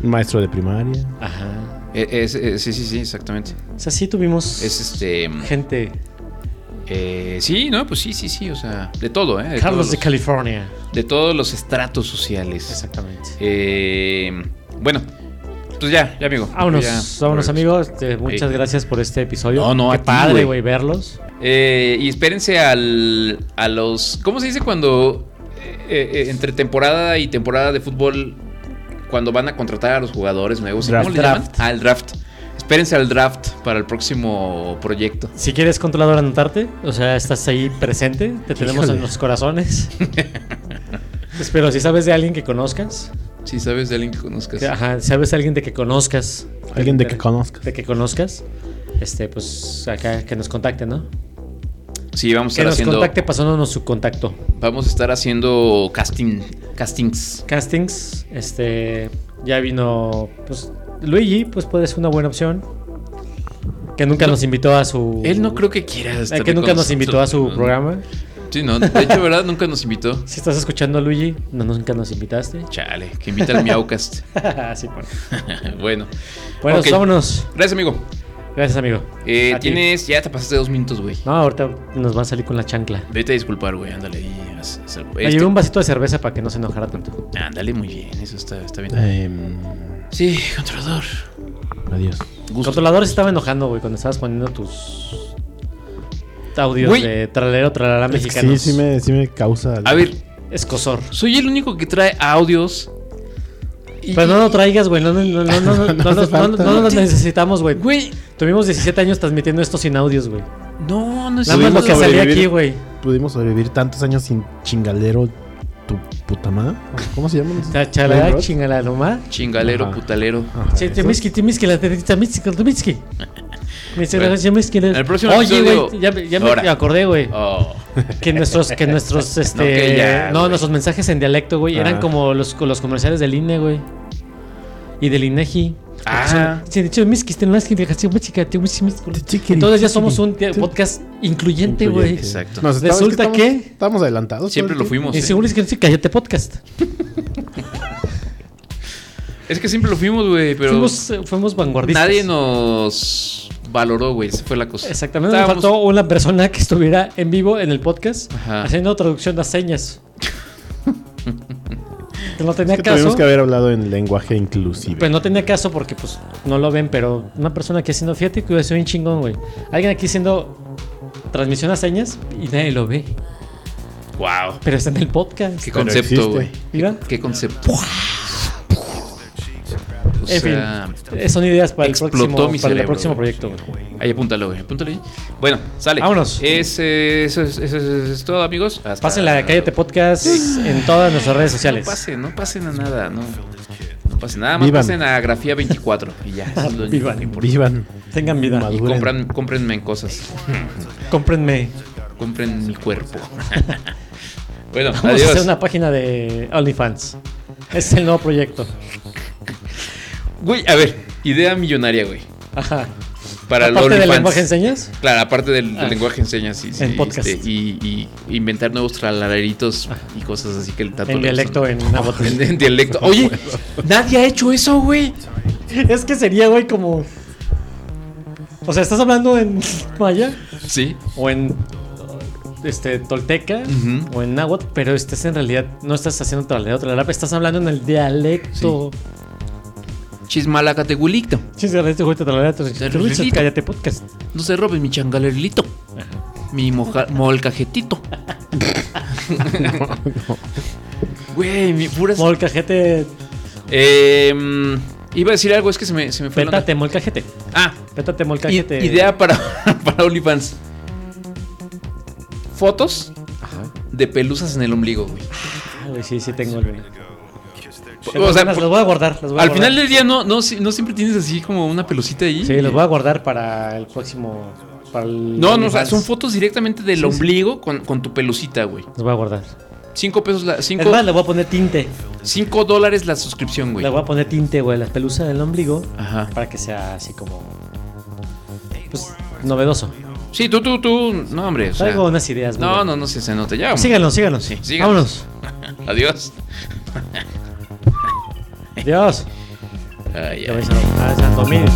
Un maestro de primaria. Ajá. Sí, exactamente. O sea, sí tuvimos gente. Sí, no, pues sí, o sea, de todo, ¿eh? Carlos de California. De todos los estratos sociales. Exactamente. Bueno, pues ya, amigo. Vámonos, amigos. Muchas gracias por este episodio. No, qué a ti, padre, güey, verlos. Y espérense a los... ¿Cómo se dice cuando entre temporada y temporada de fútbol, cuando van a contratar a los jugadores nuevos? ¿Cómo le llaman? Al draft. Espérense al draft para el próximo proyecto. Si quieres, controlador, anotarte, o sea, estás ahí presente, te tenemos en los corazones. Pero si sabes de alguien que conozcas. Si sabes de alguien que conozcas. Sabes de alguien de que conozcas. Alguien de que conozcas. De que conozcas. Pues acá que nos contacte, ¿no? Sí, vamos a estar haciendo... Que nos contacte pasándonos su contacto. Vamos a estar haciendo castings. Ya vino, pues, Luigi, pues puede ser una buena opción. Que nunca nos invitó a su... Él no creo que quiera estar que nunca nos invitó a su programa. Sí, no, de hecho, ¿verdad? Nunca nos invitó. Si estás escuchando, Luigi, nunca nos invitaste. Chale, que invita al Miaucast. Sí, bueno. Bueno, okay. Vámonos. Gracias, amigo. Gracias, amigo. Ya te pasaste 2 minutos, güey. No, ahorita nos va a salir con la chancla. Vete a disculpar, güey, ándale ahí. Me llevé un vasito de cerveza para que no se enojara tanto. Ándale, muy bien, eso está bien. Sí, controlador. Adiós. Controlador se estaba enojando, güey, cuando estabas poniendo tus audios de tralero, tralala mexicanos. Sí me causa. A ver, escosor. Soy el único que trae audios. Pero no lo traigas, güey. No los necesitamos, güey. Tuvimos 17 años transmitiendo esto sin audios, güey. No es nada más lo que salía aquí, güey. Pudimos sobrevivir tantos años sin chingalero, tu puta madre. ¿Cómo se llama? Chalada, chingalaloma. Chingalero, putalero. Timiski, la tetita Mitski. El próximo Oye, episodio. Güey, ya me acordé, güey. Que nuestros nuestros mensajes en dialecto, güey, eran como los comerciales del INE, güey. Y del INEGI. Entonces ya somos un podcast incluyente, güey. Exacto. Resulta que estamos adelantados. Siempre lo fuimos. Y seguro es que no se cállate podcast. Es que siempre lo fuimos, güey, pero fuimos vanguardistas. Nadie nos valoró, güey. Esa fue la cosa. Exactamente. Nos faltó una persona que estuviera en vivo en el podcast haciendo traducción a señas. No tenía caso. Tuvimos que haber hablado en lenguaje inclusive. Pues no tenía caso porque pues no lo ven, pero una persona aquí haciendo, fíjate que soy un chingón, güey. Alguien aquí haciendo transmisión a señas y nadie lo ve. Wow. Pero está en el podcast. Qué concepto, güey. ¿Qué concepto? En fin, son ideas para el próximo proyecto, güey. Ahí apúntalo, güey. Apúntalo ahí. Bueno, sale. Vámonos. Eso es todo, amigos. Pasen la Cállate Podcast en todas nuestras redes sociales. No pasen a nada, no pasen nada más. Pasen a Grafía 24 y ya. Vivan. Tengan vida. Y cómprenme en cosas. Compren mi cuerpo. Bueno, vamos adiós. a hacer una página de OnlyFans. Es el nuevo proyecto. Güey, a ver, idea millonaria, güey. Ajá. Para el ¿Aparte del lenguaje en señas? Claro, aparte del lenguaje en señas, sí. En podcast. Y inventar nuevos tralaleritos y cosas así que tanto en dialecto, en náhuatl. En dialecto. Oye, nadie ha hecho eso, güey. Es que sería, güey, como... O sea, ¿estás hablando en maya? Sí. O en... tolteca o en náhuatl, pero en realidad no estás haciendo tralala, estás hablando en el dialecto. Sí. Chismalacategulicto. Cállate podcast. No se robes mi changalerlito. Mi molcajetito. Güey, mi puras. Molcajete. Iba a decir algo, es que se me fue. Pétate, molcajete. Pétate, molcajete. Idea para OnlyFans. Fotos de pelusas en el ombligo, güey. Güey, sí tengo, güey. O sea, los voy a guardar. Al final del día no siempre tienes así como una pelucita ahí. Sí, los voy a guardar para el próximo. No, o sea, son fotos directamente del ombligo con tu pelucita, güey. Los voy a guardar. $5 Es más, le voy a poner tinte. $5 la suscripción, güey. Le voy a poner tinte, güey, la pelusa del ombligo. Ajá. Para que sea así como. Pues novedoso. Sí, tú. No, hombre. Traigo unas ideas, güey. No se note. Ya. Síganos. Sí, vámonos. Adiós. Adiós. Ay, Ya vais a dormir.